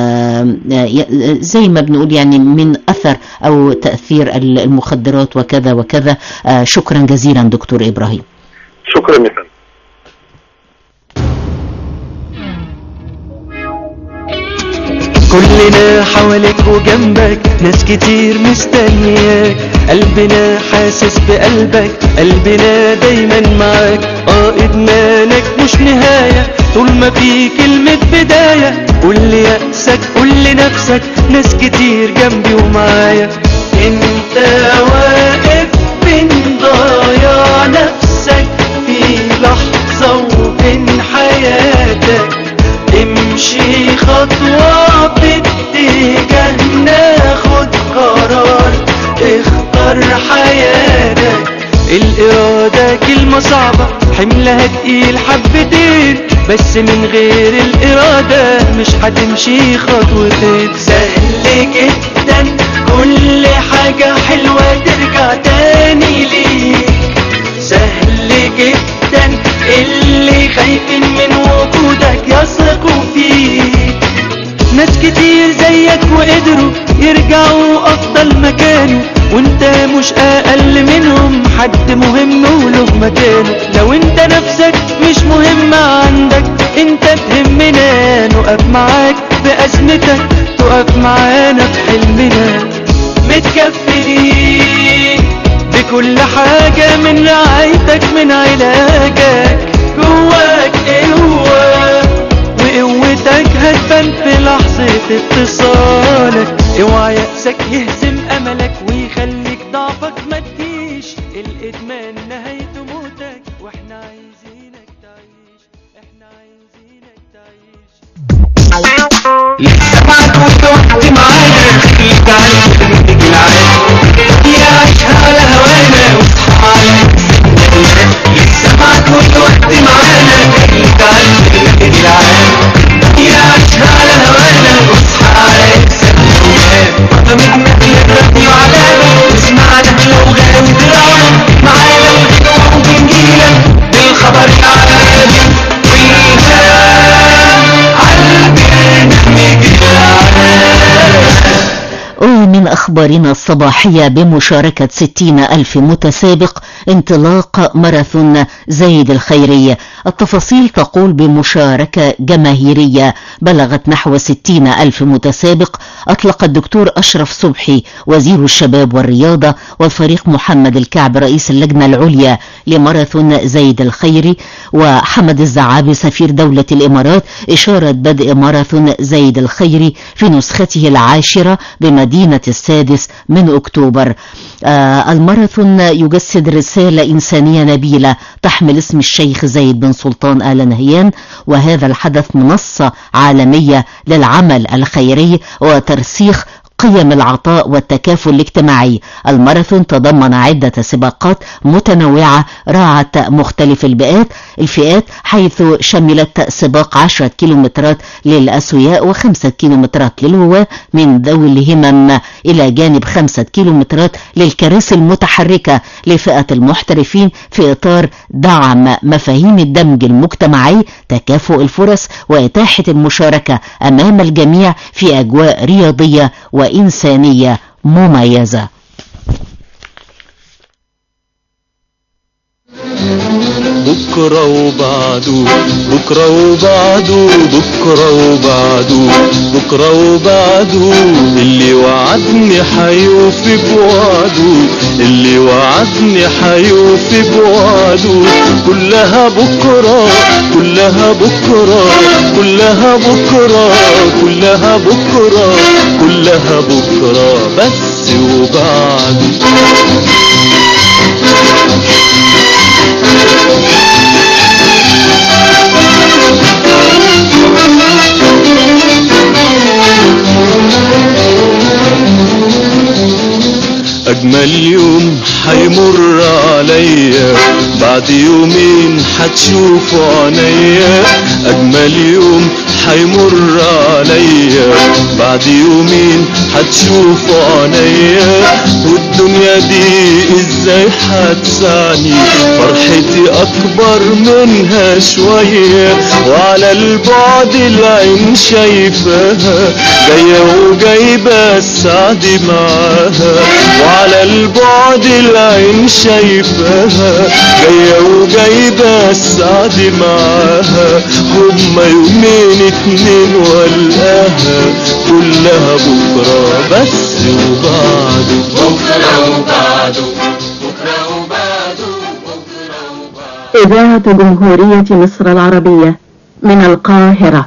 زي ما بنقول يعني من أثر أو تأثير المخدرات وكذا وكذا. شكرا جزيلا دكتور إبراهيم. شكرا مثلا. كلنا حواليك وجنبك، ناس كتير مستنياك، قلبنا حاسس بقلبك، قلبنا دايما معاك. إدمانك مش نهاية طول ما في كلمة بداية، قول يأسك قول لنفسك ناس كتير جنبي ومعايا. انت واقف بين ضايع نفسك في لحظة وبين حياتك، امشي خطوة باتجاه ناخد قرار، اختار حياتك. الإرادة كلمة صعبة حملها تقيل حبتين، بس من غير الإرادة مش هتمشي خطوتين. سهل جدا كل حاجة حلوة ترجع تاني ليك، سهل جدا اللي خايفين من وجودك يثقوا فيك. ناس كتير زيك وقدروا يرجعوا أفضل مكانه، وانت مش أقل منهم، حد مهم وله مكانه. لو انت نفسك مش مهم عندك انت تهمنا، نقف معاك بأزمتك تقف معانا بحلمنا. متكفلين بكل حاجة من رعايتك من علاجك، جواك قوة وقوتك هتبان في لحظة اتصالك. اوعى يأسك يهزم املك ويخليك ضعفك ما تجيش، الادمان نهايته موتك واحنا عايزينك تعيش، احنا عايزينك تعيش. لسه معاك وتوحدي معانا، خليك على كلمتك العادي يا عيشها على هوانا واصحى على السنة. لسه معاك وتوحدي معانا، خليك على كلمتك العادي يا عيشها على هوانا واصحى على السنة. وطمتنا الراديو علامة واسمعنا لو غاوي دراما، معانا الغنوة وبنجيلك بالخبر العالمي والهام عالبرنامج العام. ومن أخبارنا الصباحية بمشاركة 60,000 متسابق انطلاق ماراثون زايد الخيرية. التفاصيل تقول بمشاركة جماهيرية بلغت نحو 60,000 متسابق. أطلق الدكتور أشرف صبحي وزير الشباب والرياضة والفريق محمد الكعب رئيس اللجنة العليا لماراثون زايد الخيري وحمد الزعابي سفير دولة الإمارات إشارة بدء ماراثون زايد الخيري في نسخته 10 بمدينة 6 من أكتوبر. الماراثون يجسد رسالة إنسانية نبيلة تحمل اسم الشيخ زايد بن سلطان آل نهيان، وهذا الحدث منصة عالمية للعمل الخيري وترسيخ قيم العطاء والتكافل الاجتماعي. الماراثون تضمن عدة سباقات متنوعة راعت مختلف الفئات، حيث شملت سباق 10 كيلومترات للأسوياء و5 كيلومترات للهواة من ذوي الهمم، إلى جانب 5 كيلومترات للكراسي المتحركة لفئة المحترفين، في إطار دعم مفاهيم الدمج المجتمعي، تكافؤ الفرص وإتاحة المشاركة أمام الجميع في أجواء رياضية وإنسانية مميزة. بكرة وبعده بكرة وبعده بكرة وبعده بكرة وبعده، اللي وعدني حيوفي بوعده، اللي وعدني حيوفي بوعده. كلها بكرة كلها بكرة كلها بكرة كلها بكرة كلها بكرة بس وبعده. أجمل يوم حيمر عليا، بعد يومين حتشوفوا عينيا. أجمل يوم حيمر عليا، بعد يومين حتشوفوا عينيا. والدنيا دي ازاي حتسعني، فرحتي أكبر منها شوية. وعلى البعد العين شايفاها جاية وجايبة السعد معاها. وعلى البعد العين شايفاها جاية وجايبة السعد معاها. هما يومين 2 والقاها، كلها بكرة بس وبعده. بكرة وبعده بكرة وبعده بكرة وبعده. إذاعة جمهورية مصر العربية من القاهرة.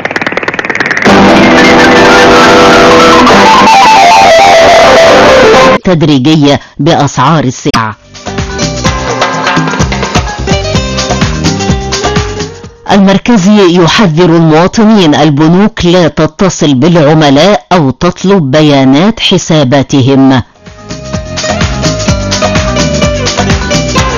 تدريجية بأسعار السلع. المركزي يحذر المواطنين البنوك لا تتصل بالعملاء أو تطلب بيانات حساباتهم.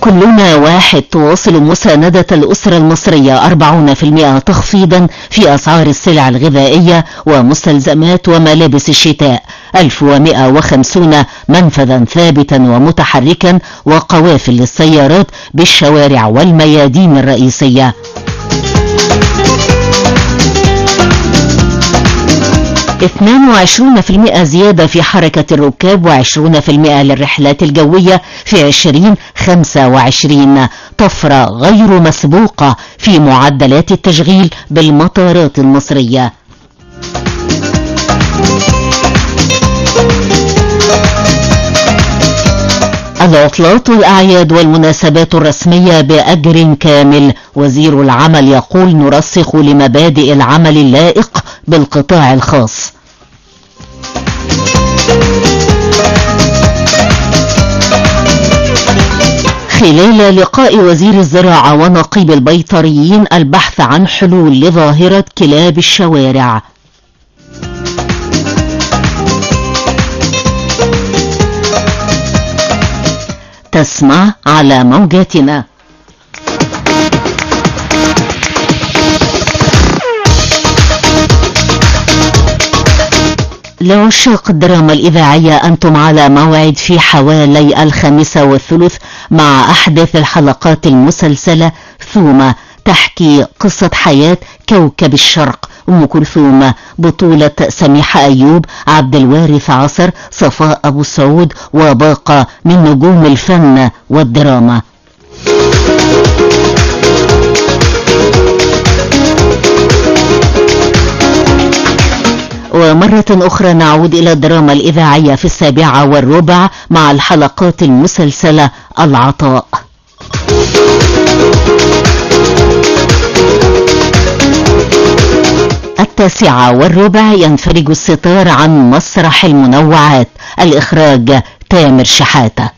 كلنا واحد تواصل مساندة الأسرة المصرية 40% تخفيضا في أسعار السلع الغذائية ومستلزمات وملابس الشتاء، 1150 منفذا ثابتا ومتحركا وقوافل للسيارات بالشوارع والميادين الرئيسية. 22% زيادة في حركة الركاب و20% للرحلات الجوية في 2025، طفرة غير مسبوقة في معدلات التشغيل بالمطارات المصرية. العطلات والأعياد والمناسبات الرسمية بأجر كامل، وزير العمل يقول نرسخ لمبادئ العمل اللائق بالقطاع الخاص. خلال لقاء وزير الزراعة ونقيب البيطريين البحث عن حلول لظاهرة كلاب الشوارع. تسمع على موجاتنا. لعشاق الدراما الإذاعية أنتم على موعد في حوالي 5:30 مع أحداث الحلقات المسلسلة ثومة، تحكي قصة حياة كوكب الشرق أم كلثوم، بطولة سميحة أيوب، عبد الوارث عصر، صفاء أبو سعود وباقة من نجوم الفن والدراما. ومرة أخرى نعود إلى الدراما الإذاعية في 7:15 مع الحلقات المسلسلة العطاء. التاسعة والربع ينفرج الستار عن مسرح المنوعات، الإخراج تامر شحاتة.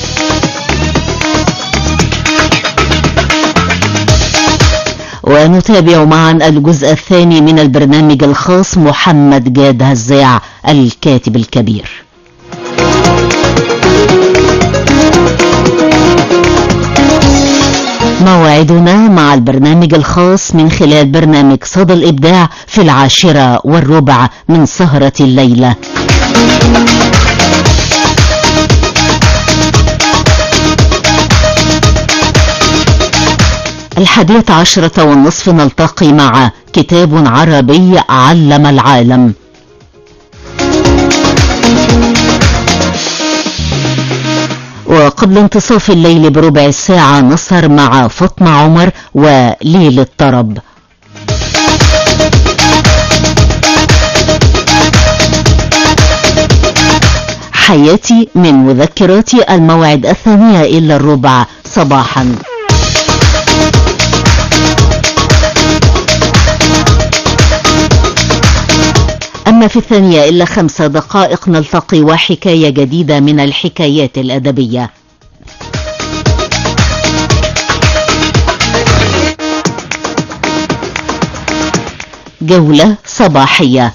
ونتابع معا الجزء الثاني من البرنامج الخاص محمد جاد هزاع الكاتب الكبير. موعدنا مع البرنامج الخاص من خلال برنامج صدى الإبداع في 10:15 من سهرة الليلة. الحادية 10:30 نلتقي مع كتاب عربي علم العالم. وقبل انتصاف الليل بربع ساعة نصر مع فاطمة عمر وليل الطرب. حياتي من مذكراتي، الموعد 2:45 صباحا. أما في 2:05 نلتقي وحكاية جديدة من الحكايات الأدبية. جولة صباحية.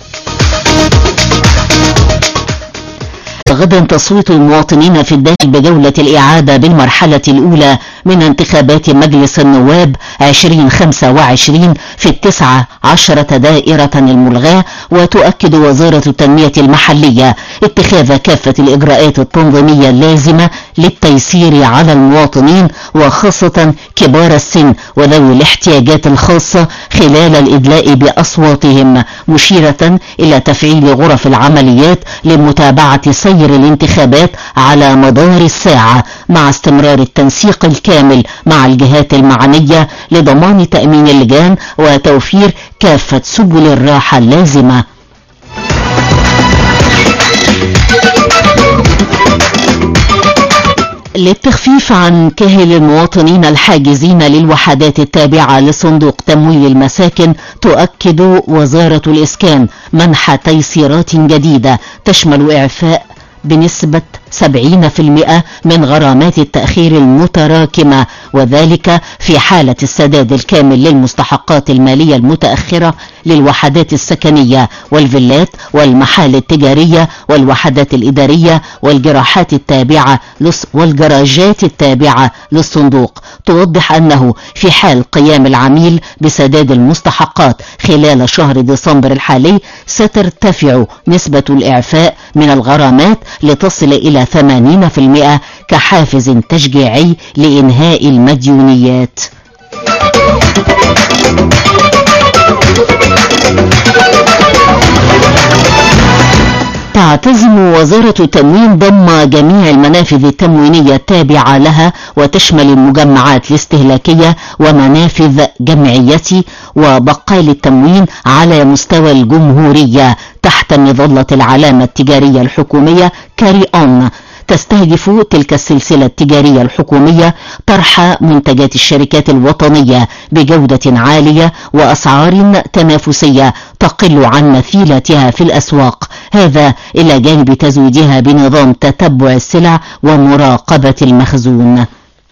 غدا تصويت المواطنين في الداخل بجولة الإعادة بالمرحلة الأولى من انتخابات مجلس النواب 2025 في 19 دائرة الملغاة. وتؤكد وزارة التنمية المحلية اتخاذ كافة الإجراءات التنظيمية اللازمة للتيسير على المواطنين وخاصة كبار السن وذوي الاحتياجات الخاصة خلال الإدلاء بأصواتهم، مشيرة إلى تفعيل غرف العمليات لمتابعة سير الانتخابات على مدار الساعة مع استمرار التنسيق الكامل مع الجهات المعنية لضمان تأمين اللجان وتوفير كافة سبل الراحة اللازمة. للتخفيف عن كاهل المواطنين الحاجزين للوحدات التابعة لصندوق تمويل المساكن، تؤكد وزارة الإسكان منح تيسيرات جديدة تشمل إعفاء بنسبة 70% من غرامات التأخير المتراكمة، وذلك في حالة السداد الكامل للمستحقات المالية المتأخرة للوحدات السكنية والفيلات والمحال التجارية والوحدات الإدارية والجراحات التابعة والجراجات التابعة للصندوق. توضح أنه في حال قيام العميل بسداد المستحقات خلال شهر ديسمبر الحالي سترتفع نسبة الإعفاء من الغرامات لتصل إلى 80% كحافز تشجيعي لإنهاء المديونيات. تعتزم وزارة التموين ضم جميع المنافذ التموينية التابعة لها، وتشمل المجمعات الاستهلاكية ومنافذ جمعيتي وبقال التموين على مستوى الجمهورية تحت مظلة العلامة التجارية الحكومية كاري أون. تستهدف تلك السلسلة التجارية الحكومية طرح منتجات الشركات الوطنية بجودة عالية وأسعار تنافسية تقل عن مثيلتها في الأسواق، هذا إلى جانب تزويدها بنظام تتبع السلع ومراقبة المخزون.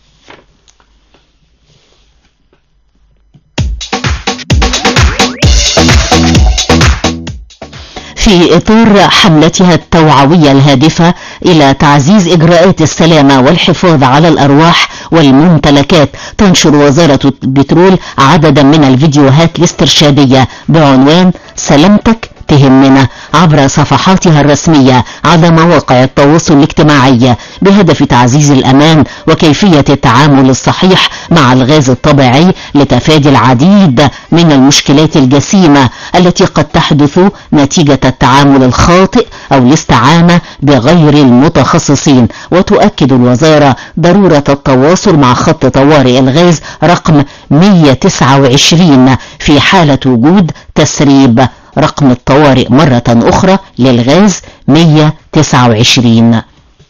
في إطار حملتها التوعوية الهادفة إلى تعزيز إجراءات السلامة والحفاظ على الأرواح والممتلكات، تنشر وزارة البترول عددا من الفيديوهات الاسترشادية بعنوان سلامتك تهمنا عبر صفحاتها الرسمية على مواقع التواصل الاجتماعي بهدف تعزيز الأمان وكيفية التعامل الصحيح مع الغاز الطبيعي لتفادي العديد من المشكلات الجسيمة التي قد تحدث نتيجة التعامل الخاطئ أو الاستعانة بغير المتخصصين. وتؤكد الوزارة ضرورة التواصل مع خط طوارئ الغاز رقم 129 في حالة وجود تسريب. رقم الطوارئ مرة أخرى للغاز 129.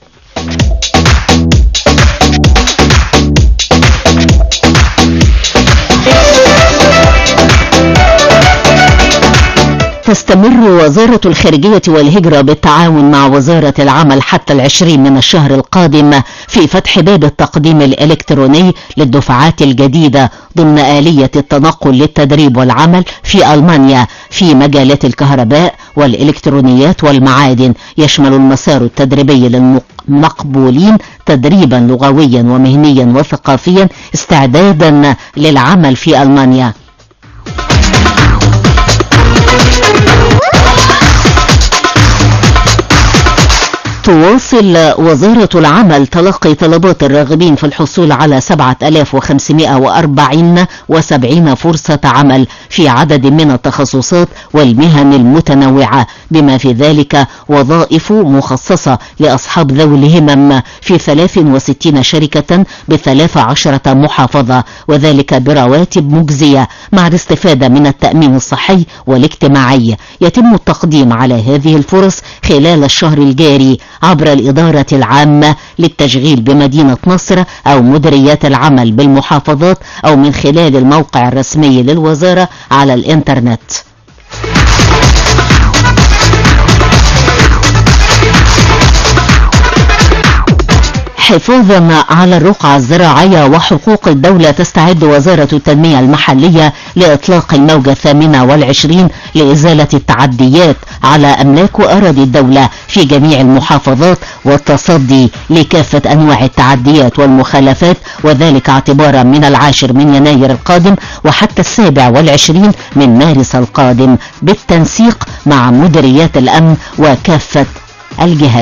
تستمر وزارة الخارجية والهجرة بالتعاون مع وزارة العمل حتى 20 من الشهر القادم في فتح باب التقديم الإلكتروني للدفعات الجديدة ضمن آلية التنقل للتدريب والعمل في ألمانيا في مجالات الكهرباء والإلكترونيات والمعادن. يشمل المسار التدريبي للمقبولين تدريبا لغويا ومهنيا وثقافيا استعدادا للعمل في ألمانيا. تواصل وزارة العمل تلقي طلبات الراغبين في الحصول على 7570 فرصة عمل في عدد من التخصصات والمهن المتنوعة، بما في ذلك وظائف مخصصة لأصحاب ذوي الهمم في 63 شركة ب13 محافظة، وذلك برواتب مجزية مع الاستفادة من التأمين الصحي والاجتماعي. يتم التقديم على هذه الفرص خلال الشهر الجاري عبر الإدارة العامة للتشغيل بمدينة نصر أو مديريات العمل بالمحافظات أو من خلال الموقع الرسمي للوزارة على الإنترنت. حفاظا على الرقعة الزراعية وحقوق الدولة، تستعد وزارة التنمية المحلية لإطلاق الموجة 28 لإزالة التعديات على أملاك وأراضي الدولة في جميع المحافظات والتصدي لكافة أنواع التعديات والمخالفات، وذلك اعتبارا من 10 من يناير القادم وحتى 27 من مارس القادم بالتنسيق مع مديريات الأمن وكافة الجهات.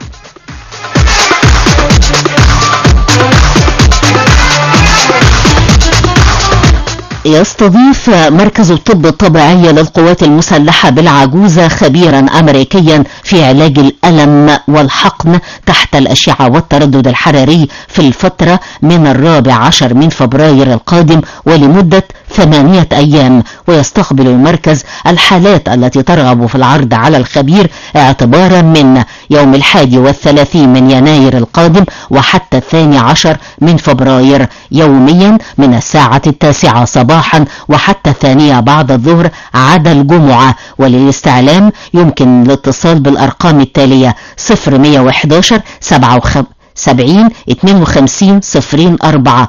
يستضيف مركز الطب الطبيعي للقوات المسلحة بالعجوزة خبيرا أمريكيا في علاج الألم والحقن تحت الأشعة والتردد الحراري في الفترة من 14 من فبراير القادم ولمدة 8 أيام. ويستقبل المركز الحالات التي ترغب في العرض على الخبير اعتبارا من يوم 31 من يناير القادم وحتى 12 من فبراير يوميا من الساعة 9 صباحا وحتى 2 بعد الظهر عدا الجمعة. وللاستعلام يمكن الاتصال بالأرقام التالية 0111 77 52 04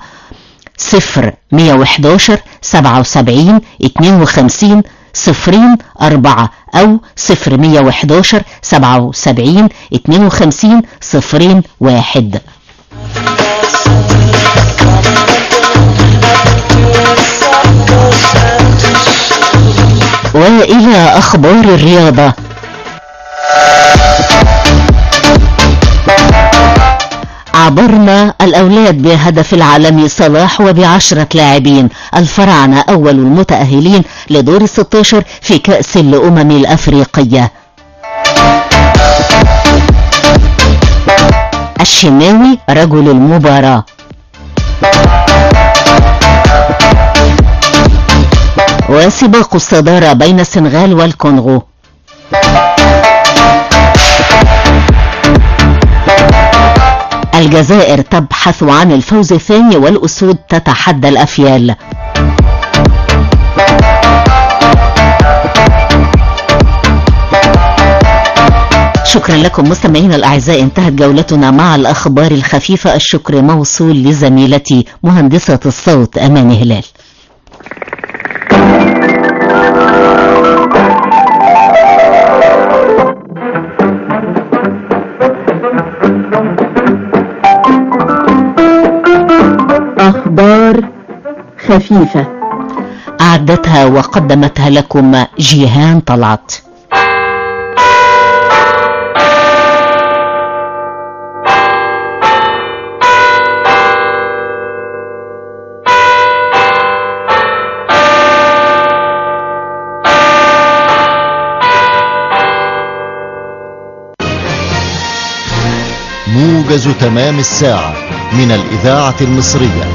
0111 77 52 04 أو 0111 77 52 01. وإلى أخبار الرياضة. عبرنا الأولاد بهدف العالمي صلاح وب10 لاعبين. الفراعنة أول المتأهلين لدور 16 في كأس الأمم الأفريقية. الشناوي رجل المباراة. وسباق الصدارة بين السنغال والكونغو. الجزائر تبحث عن الفوز الثاني والأسود تتحدى الأفيال. شكرا لكم مستمعينا الأعزاء، انتهت جولتنا مع الأخبار الخفيفة. الشكر موصول لزميلتي مهندسة الصوت أماني هلال. أخبار خفيفة أعدتها وقدمتها لكم جيهان طلعت. موجز تمام الساعة من الإذاعة المصرية.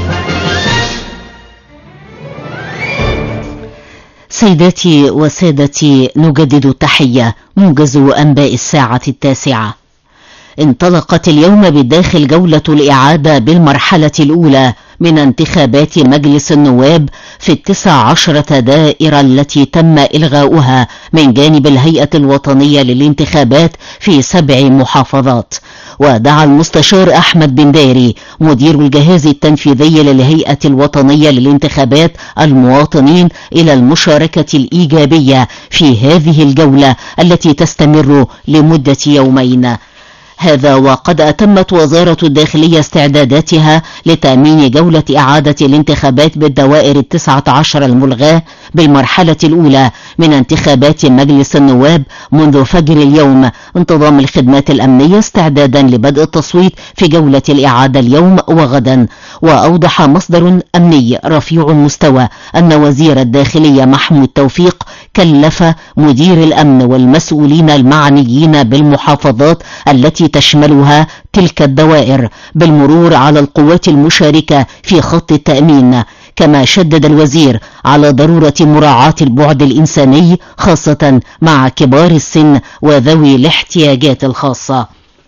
سيداتي وسادتي، نجدد التحية. موجز أنباء الساعة 9. انطلقت اليوم بالداخل جولة الإعادة بالمرحلة الأولى من انتخابات مجلس النواب في 19 دائرة التي تم إلغاؤها من جانب الهيئة الوطنية للانتخابات في 7 محافظات. ودعا المستشار أحمد بن داري مدير الجهاز التنفيذي للهيئة الوطنية للانتخابات المواطنين إلى المشاركة الإيجابية في هذه الجولة التي تستمر لمدة يومين. هذا وقد أتمت وزارة الداخلية استعداداتها لتأمين جولة إعادة الانتخابات بالدوائر 19 الملغاة بالمرحلة الأولى من انتخابات مجلس النواب منذ فجر اليوم، انتظام الخدمات الأمنية استعدادا لبدء التصويت في جولة الإعادة اليوم وغدا. وأوضح مصدر أمني رفيع المستوى أن وزير الداخلية محمود توفيق كلف مدير الأمن والمسؤولين المعنيين بالمحافظات التي تشملها تلك الدوائر بالمرور على القوات المشاركة في خط التأمين. كما شدد الوزير على ضرورة مراعاة البعد الإنساني خاصة مع كبار السن وذوي الاحتياجات الخاصة.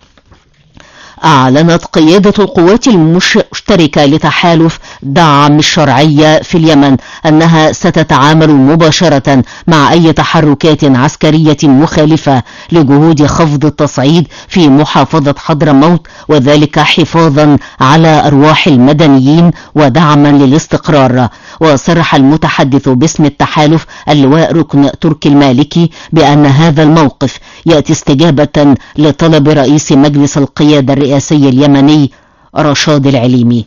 أعلنت قيادة القوات المشتركة لتحالف دعم الشرعية في اليمن أنها ستتعامل مباشرة مع أي تحركات عسكرية مخالفة لجهود خفض التصعيد في محافظة حضرموت، وذلك حفاظا على أرواح المدنيين ودعما للاستقرار. وصرح المتحدث باسم التحالف اللواء ركن تركي المالكي بأن هذا الموقف يأتي استجابة لطلب رئيس مجلس القيادة الرئاسي اليمني رشاد العليمي.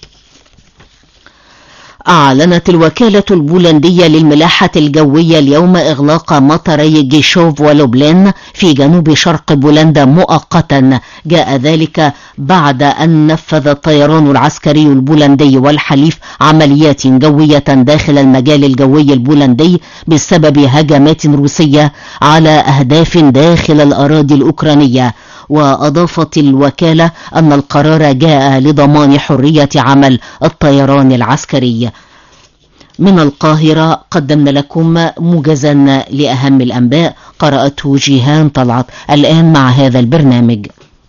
أعلنت الوكالة البولندية للملاحة الجوية اليوم إغلاق مطاري جيشوف ولوبلين في جنوب شرق بولندا مؤقتا. جاء ذلك بعد أن نفذ الطيران العسكري البولندي والحليف عمليات جوية داخل المجال الجوي البولندي بسبب هجمات روسية على أهداف داخل الأراضي الأوكرانية. وأضافت الوكالة أن القرار جاء لضمان حرية عمل الطيران العسكري. من القاهرة قدمنا لكم موجزا لأهم الأنباء قرأته جيهان طلعت. الآن مع هذا البرنامج.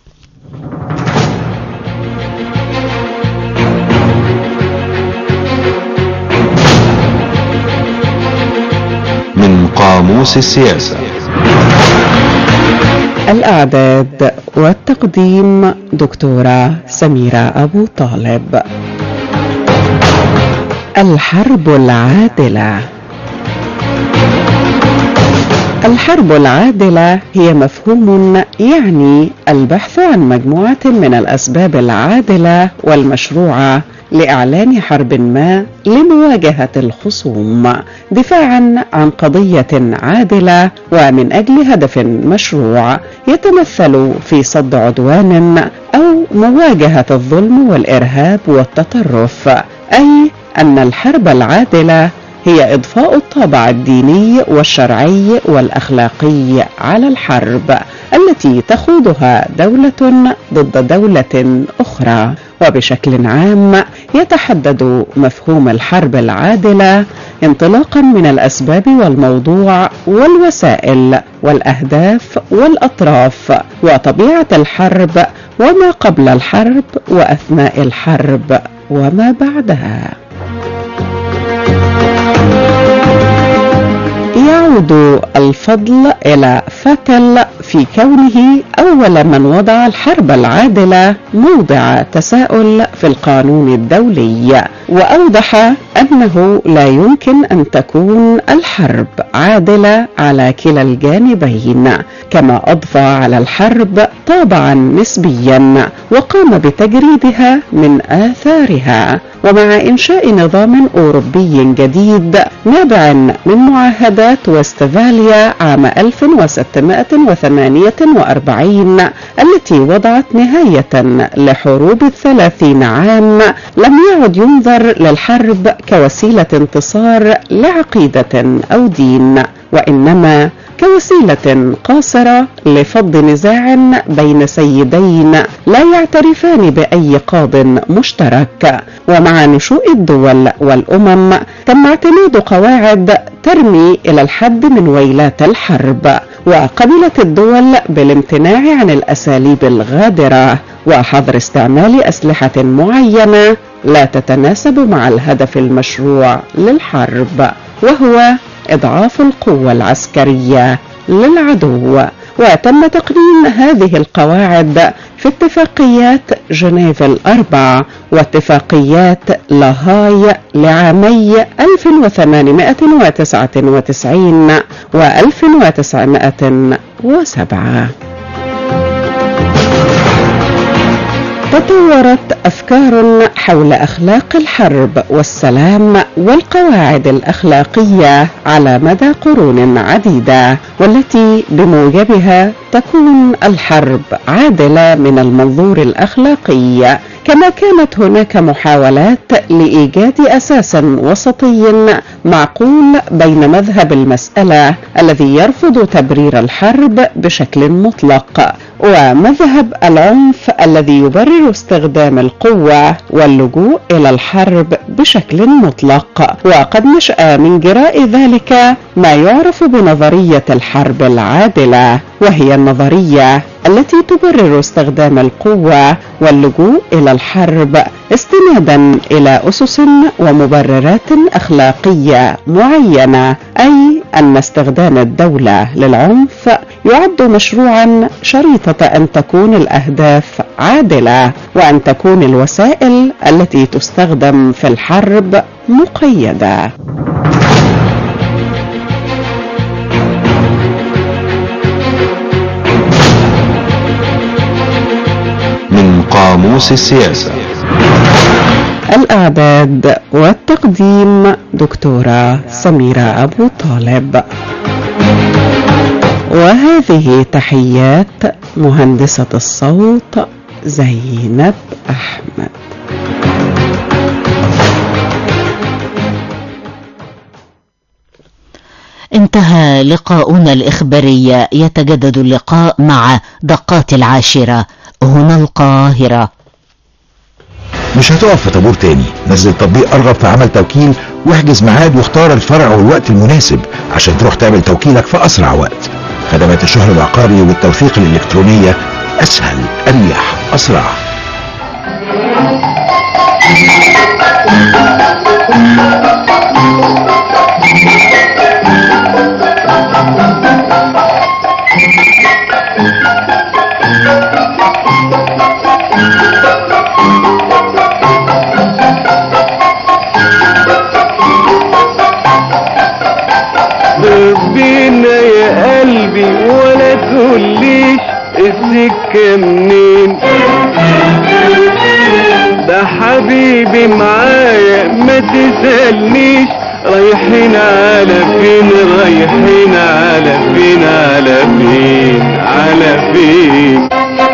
من قاموس السياسة. الإعداد والتقديم دكتورة سميرة أبو طالب. الحرب العادلة. الحرب العادلة هي مفهوم يعني البحث عن مجموعة من الأسباب العادلة والمشروعة لإعلان حرب ما لمواجهة الخصوم، دفاعا عن قضية عادلة ومن أجل هدف مشروع يتمثل في صد عدوان أو مواجهة الظلم والإرهاب والتطرف. أي أن الحرب العادلة هي إضفاء الطابع الديني والشرعي والأخلاقي على الحرب التي تخوضها دولة ضد دولة أخرى. وبشكل عام يتحدد مفهوم الحرب العادلة انطلاقا من الأسباب والموضوع والوسائل والأهداف والأطراف وطبيعة الحرب وما قبل الحرب وأثناء الحرب وما بعدها. يعود الفضل إلى فاتل في كونه أول من وضع الحرب العادلة موضع تساؤل في القانون الدولي، وأوضح أنه لا يمكن أن تكون الحرب عادلة على كلا الجانبين، كما أضفى على الحرب طابعا نسبيا وقام بتجريدها من آثارها، ومع إنشاء نظام أوروبي جديد نابع من معاهدات وستفاليا عام 1648 التي وضعت نهاية لحروب 30 عام، لم يعد ينظر للحرب كوسيلة انتصار لعقيدة أو دين، وإنما كوسيلة قاصرة لفض نزاع بين سيدين لا يعترفان بأي قاض مشترك. ومع نشوء الدول والأمم تم اعتماد قواعد ترمي إلى الحد من ويلات الحرب، وقبلت الدول بالامتناع عن الأساليب الغادرة وحظر استعمال أسلحة معينة لا تتناسب مع الهدف المشروع للحرب، وهو إضعاف القوة العسكرية للعدو. وتم تقنين هذه القواعد في اتفاقيات جنيف الأربع واتفاقيات لاهاي لعامي 1899 و 1907. تطورت أفكار حول أخلاق الحرب والسلام والقواعد الأخلاقية على مدى قرون عديدة، والتي بموجبها تكون الحرب عادلة من المنظور الأخلاقي، كما كانت هناك محاولات لإيجاد أساس وسطي معقول بين مذهب المسألة الذي يرفض تبرير الحرب بشكل مطلق ومذهب العنف الذي يبرر استخدام القوة واللجوء إلى الحرب بشكل مطلق. وقد نشأ من جراء ذلك ما يعرف بنظرية الحرب العادلة، وهي النظرية التي تبرر استخدام القوة واللجوء إلى الحرب استنادا إلى أسس ومبررات أخلاقية معينة، أي أن استخدام الدولة للعنف يعد مشروعا شريطة أن تكون الأهداف عادلة، وأن تكون الوسائل التي تستخدم في الحرب مقيدة. من قاموس السياسة. الإعداد والتقديم دكتورة سميرة أبو طالب. وهذه تحيات مهندسة الصوت زينب أحمد. انتهى لقاؤنا الإخباري، يتجدد اللقاء مع دقات العاشرة هنا القاهرة. مش هتقف في طابور تاني. نزل تطبيق ارغب في عمل توكيل واحجز ميعاد واختار الفرع والوقت المناسب عشان تروح تعمل توكيلك في اسرع وقت. خدمات الشهر العقاري والتوثيق الالكترونية اسهل، اريح، اسرع. بينا يا قلبي ولا تقوليش السكة منين، ده حبيبي معايا ما تسألنيش رايحين على فين، رايحين على فين، على فين، على فين.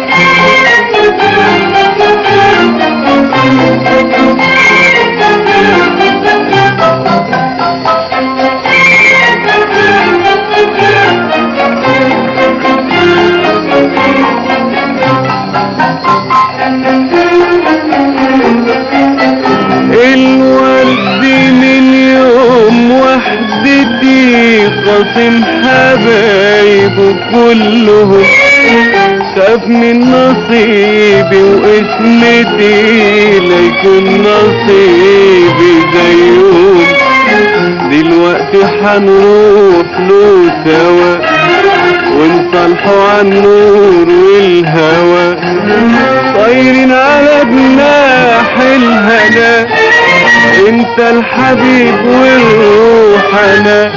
خاصم حبايبه كلهم، شاف من نصيبي وقسمتي ليكون نصيبي زيهم. دلوقتي حنروح له سوا ونصالحوا عن النور والهوى، طايرين على جناح الهنا، انت الحبيب والروح انا.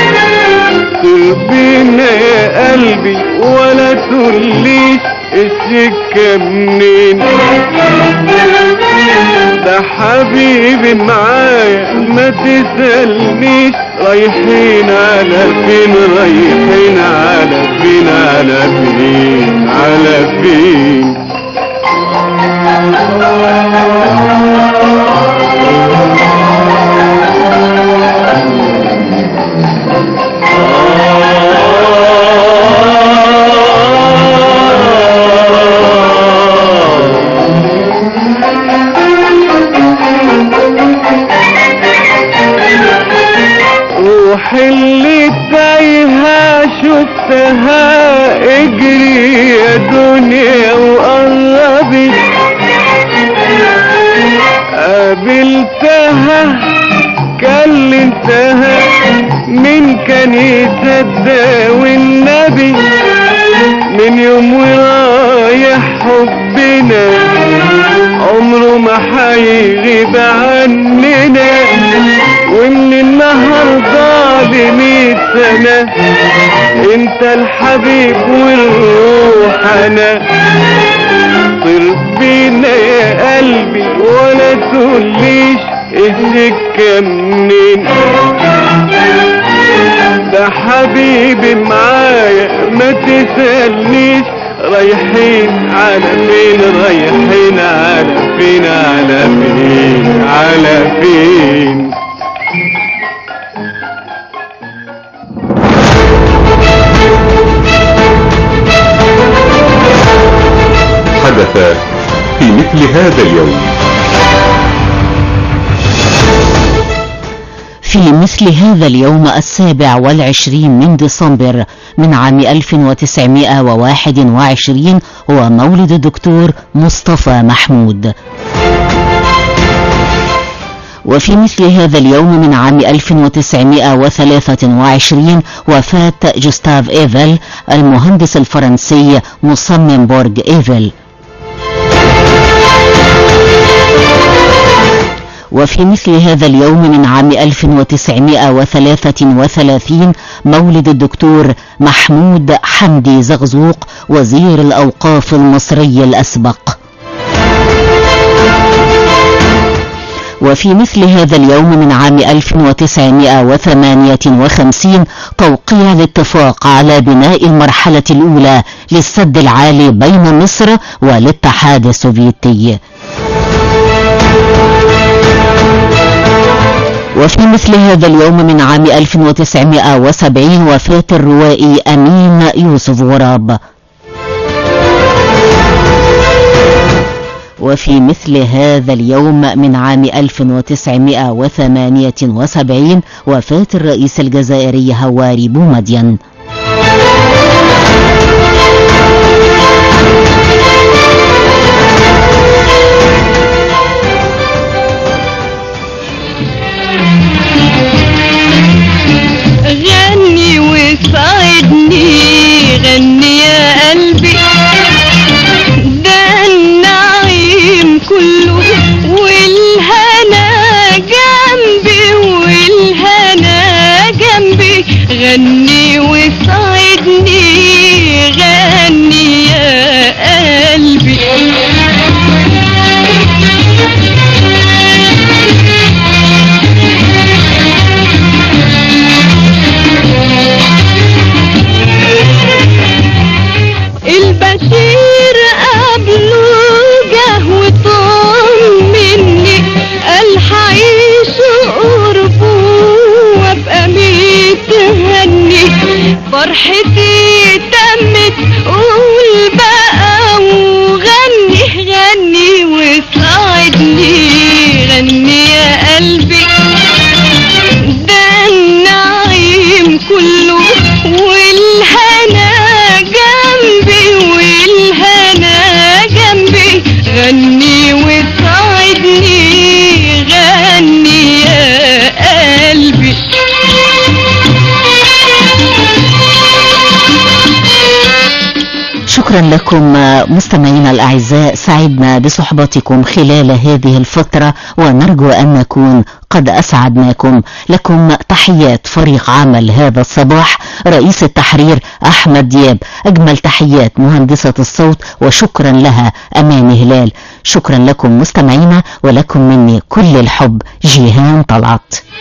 بينا يا قلبي ولا تقوليش السكة منين، ده حبيبي معايا ما تسألنيش رايحين على فين، رايحين على فين، على فين، على فين. اللي تايهة شفتها اجري يا دنيا وقربي، قابلتها كلمتها من كان يصدق والنبي، من يوم ورايح حبنا عمره ما حيغيب عننا، ومن النهارده ل100 سنة انت الحبيب والروح انا. طير بينا يا قلبي ولا تقوليش السكة منين، ده حبيبي معايا ما تسألنيش رايحين على فين، رايحين على فين، على فين، على فين. حدث في مثل هذا اليوم. في مثل هذا اليوم 27 من ديسمبر من عام 1921 هو مولد الدكتور مصطفى محمود. وفي مثل هذا اليوم من عام 1923 وفاة جوستاف إيفل المهندس الفرنسي مصمم برج إيفل. وفي مثل هذا اليوم من عام 1933 مولد الدكتور محمود حمدي زغزوق وزير الأوقاف المصري الأسبق. وفي مثل هذا اليوم من عام 1958 توقيع الاتفاق على بناء المرحلة الأولى للسد العالي بين مصر والاتحاد السوفيتي. وفي مثل هذا اليوم من عام 1970 وفاة الروائي أمين يوسف غراب. وفي مثل هذا اليوم من عام 1978 وفاة الرئيس الجزائري هواري بومدين. غني وساعدني غني يا قلبي، ده النعيم كله والهنا جنبي والهنا جنبي. غني وساعدني غني يا قلبي. البشير قبله جه وطمني، قال حعيش قربه وابقى متهني. فرحتي تمت قول بقى وغني غني وساعدني غني يا قلبي، ده النعيم كله والهنا جنبي والهنا جنبي. غني وساعدني غني يا قلبي. شكرا لكم مستمعينا الأعزاء، سعدنا بصحبتكم خلال هذه الفترة ونرجو أن نكون قد أسعدناكم. لكم تحيات فريق عمل هذا الصباح، رئيس التحرير أحمد دياب، أجمل تحيات مهندسة الصوت وشكرا لها أماني هلال. شكرا لكم مستمعينا ولكم مني كل الحب، جيهان طلعت.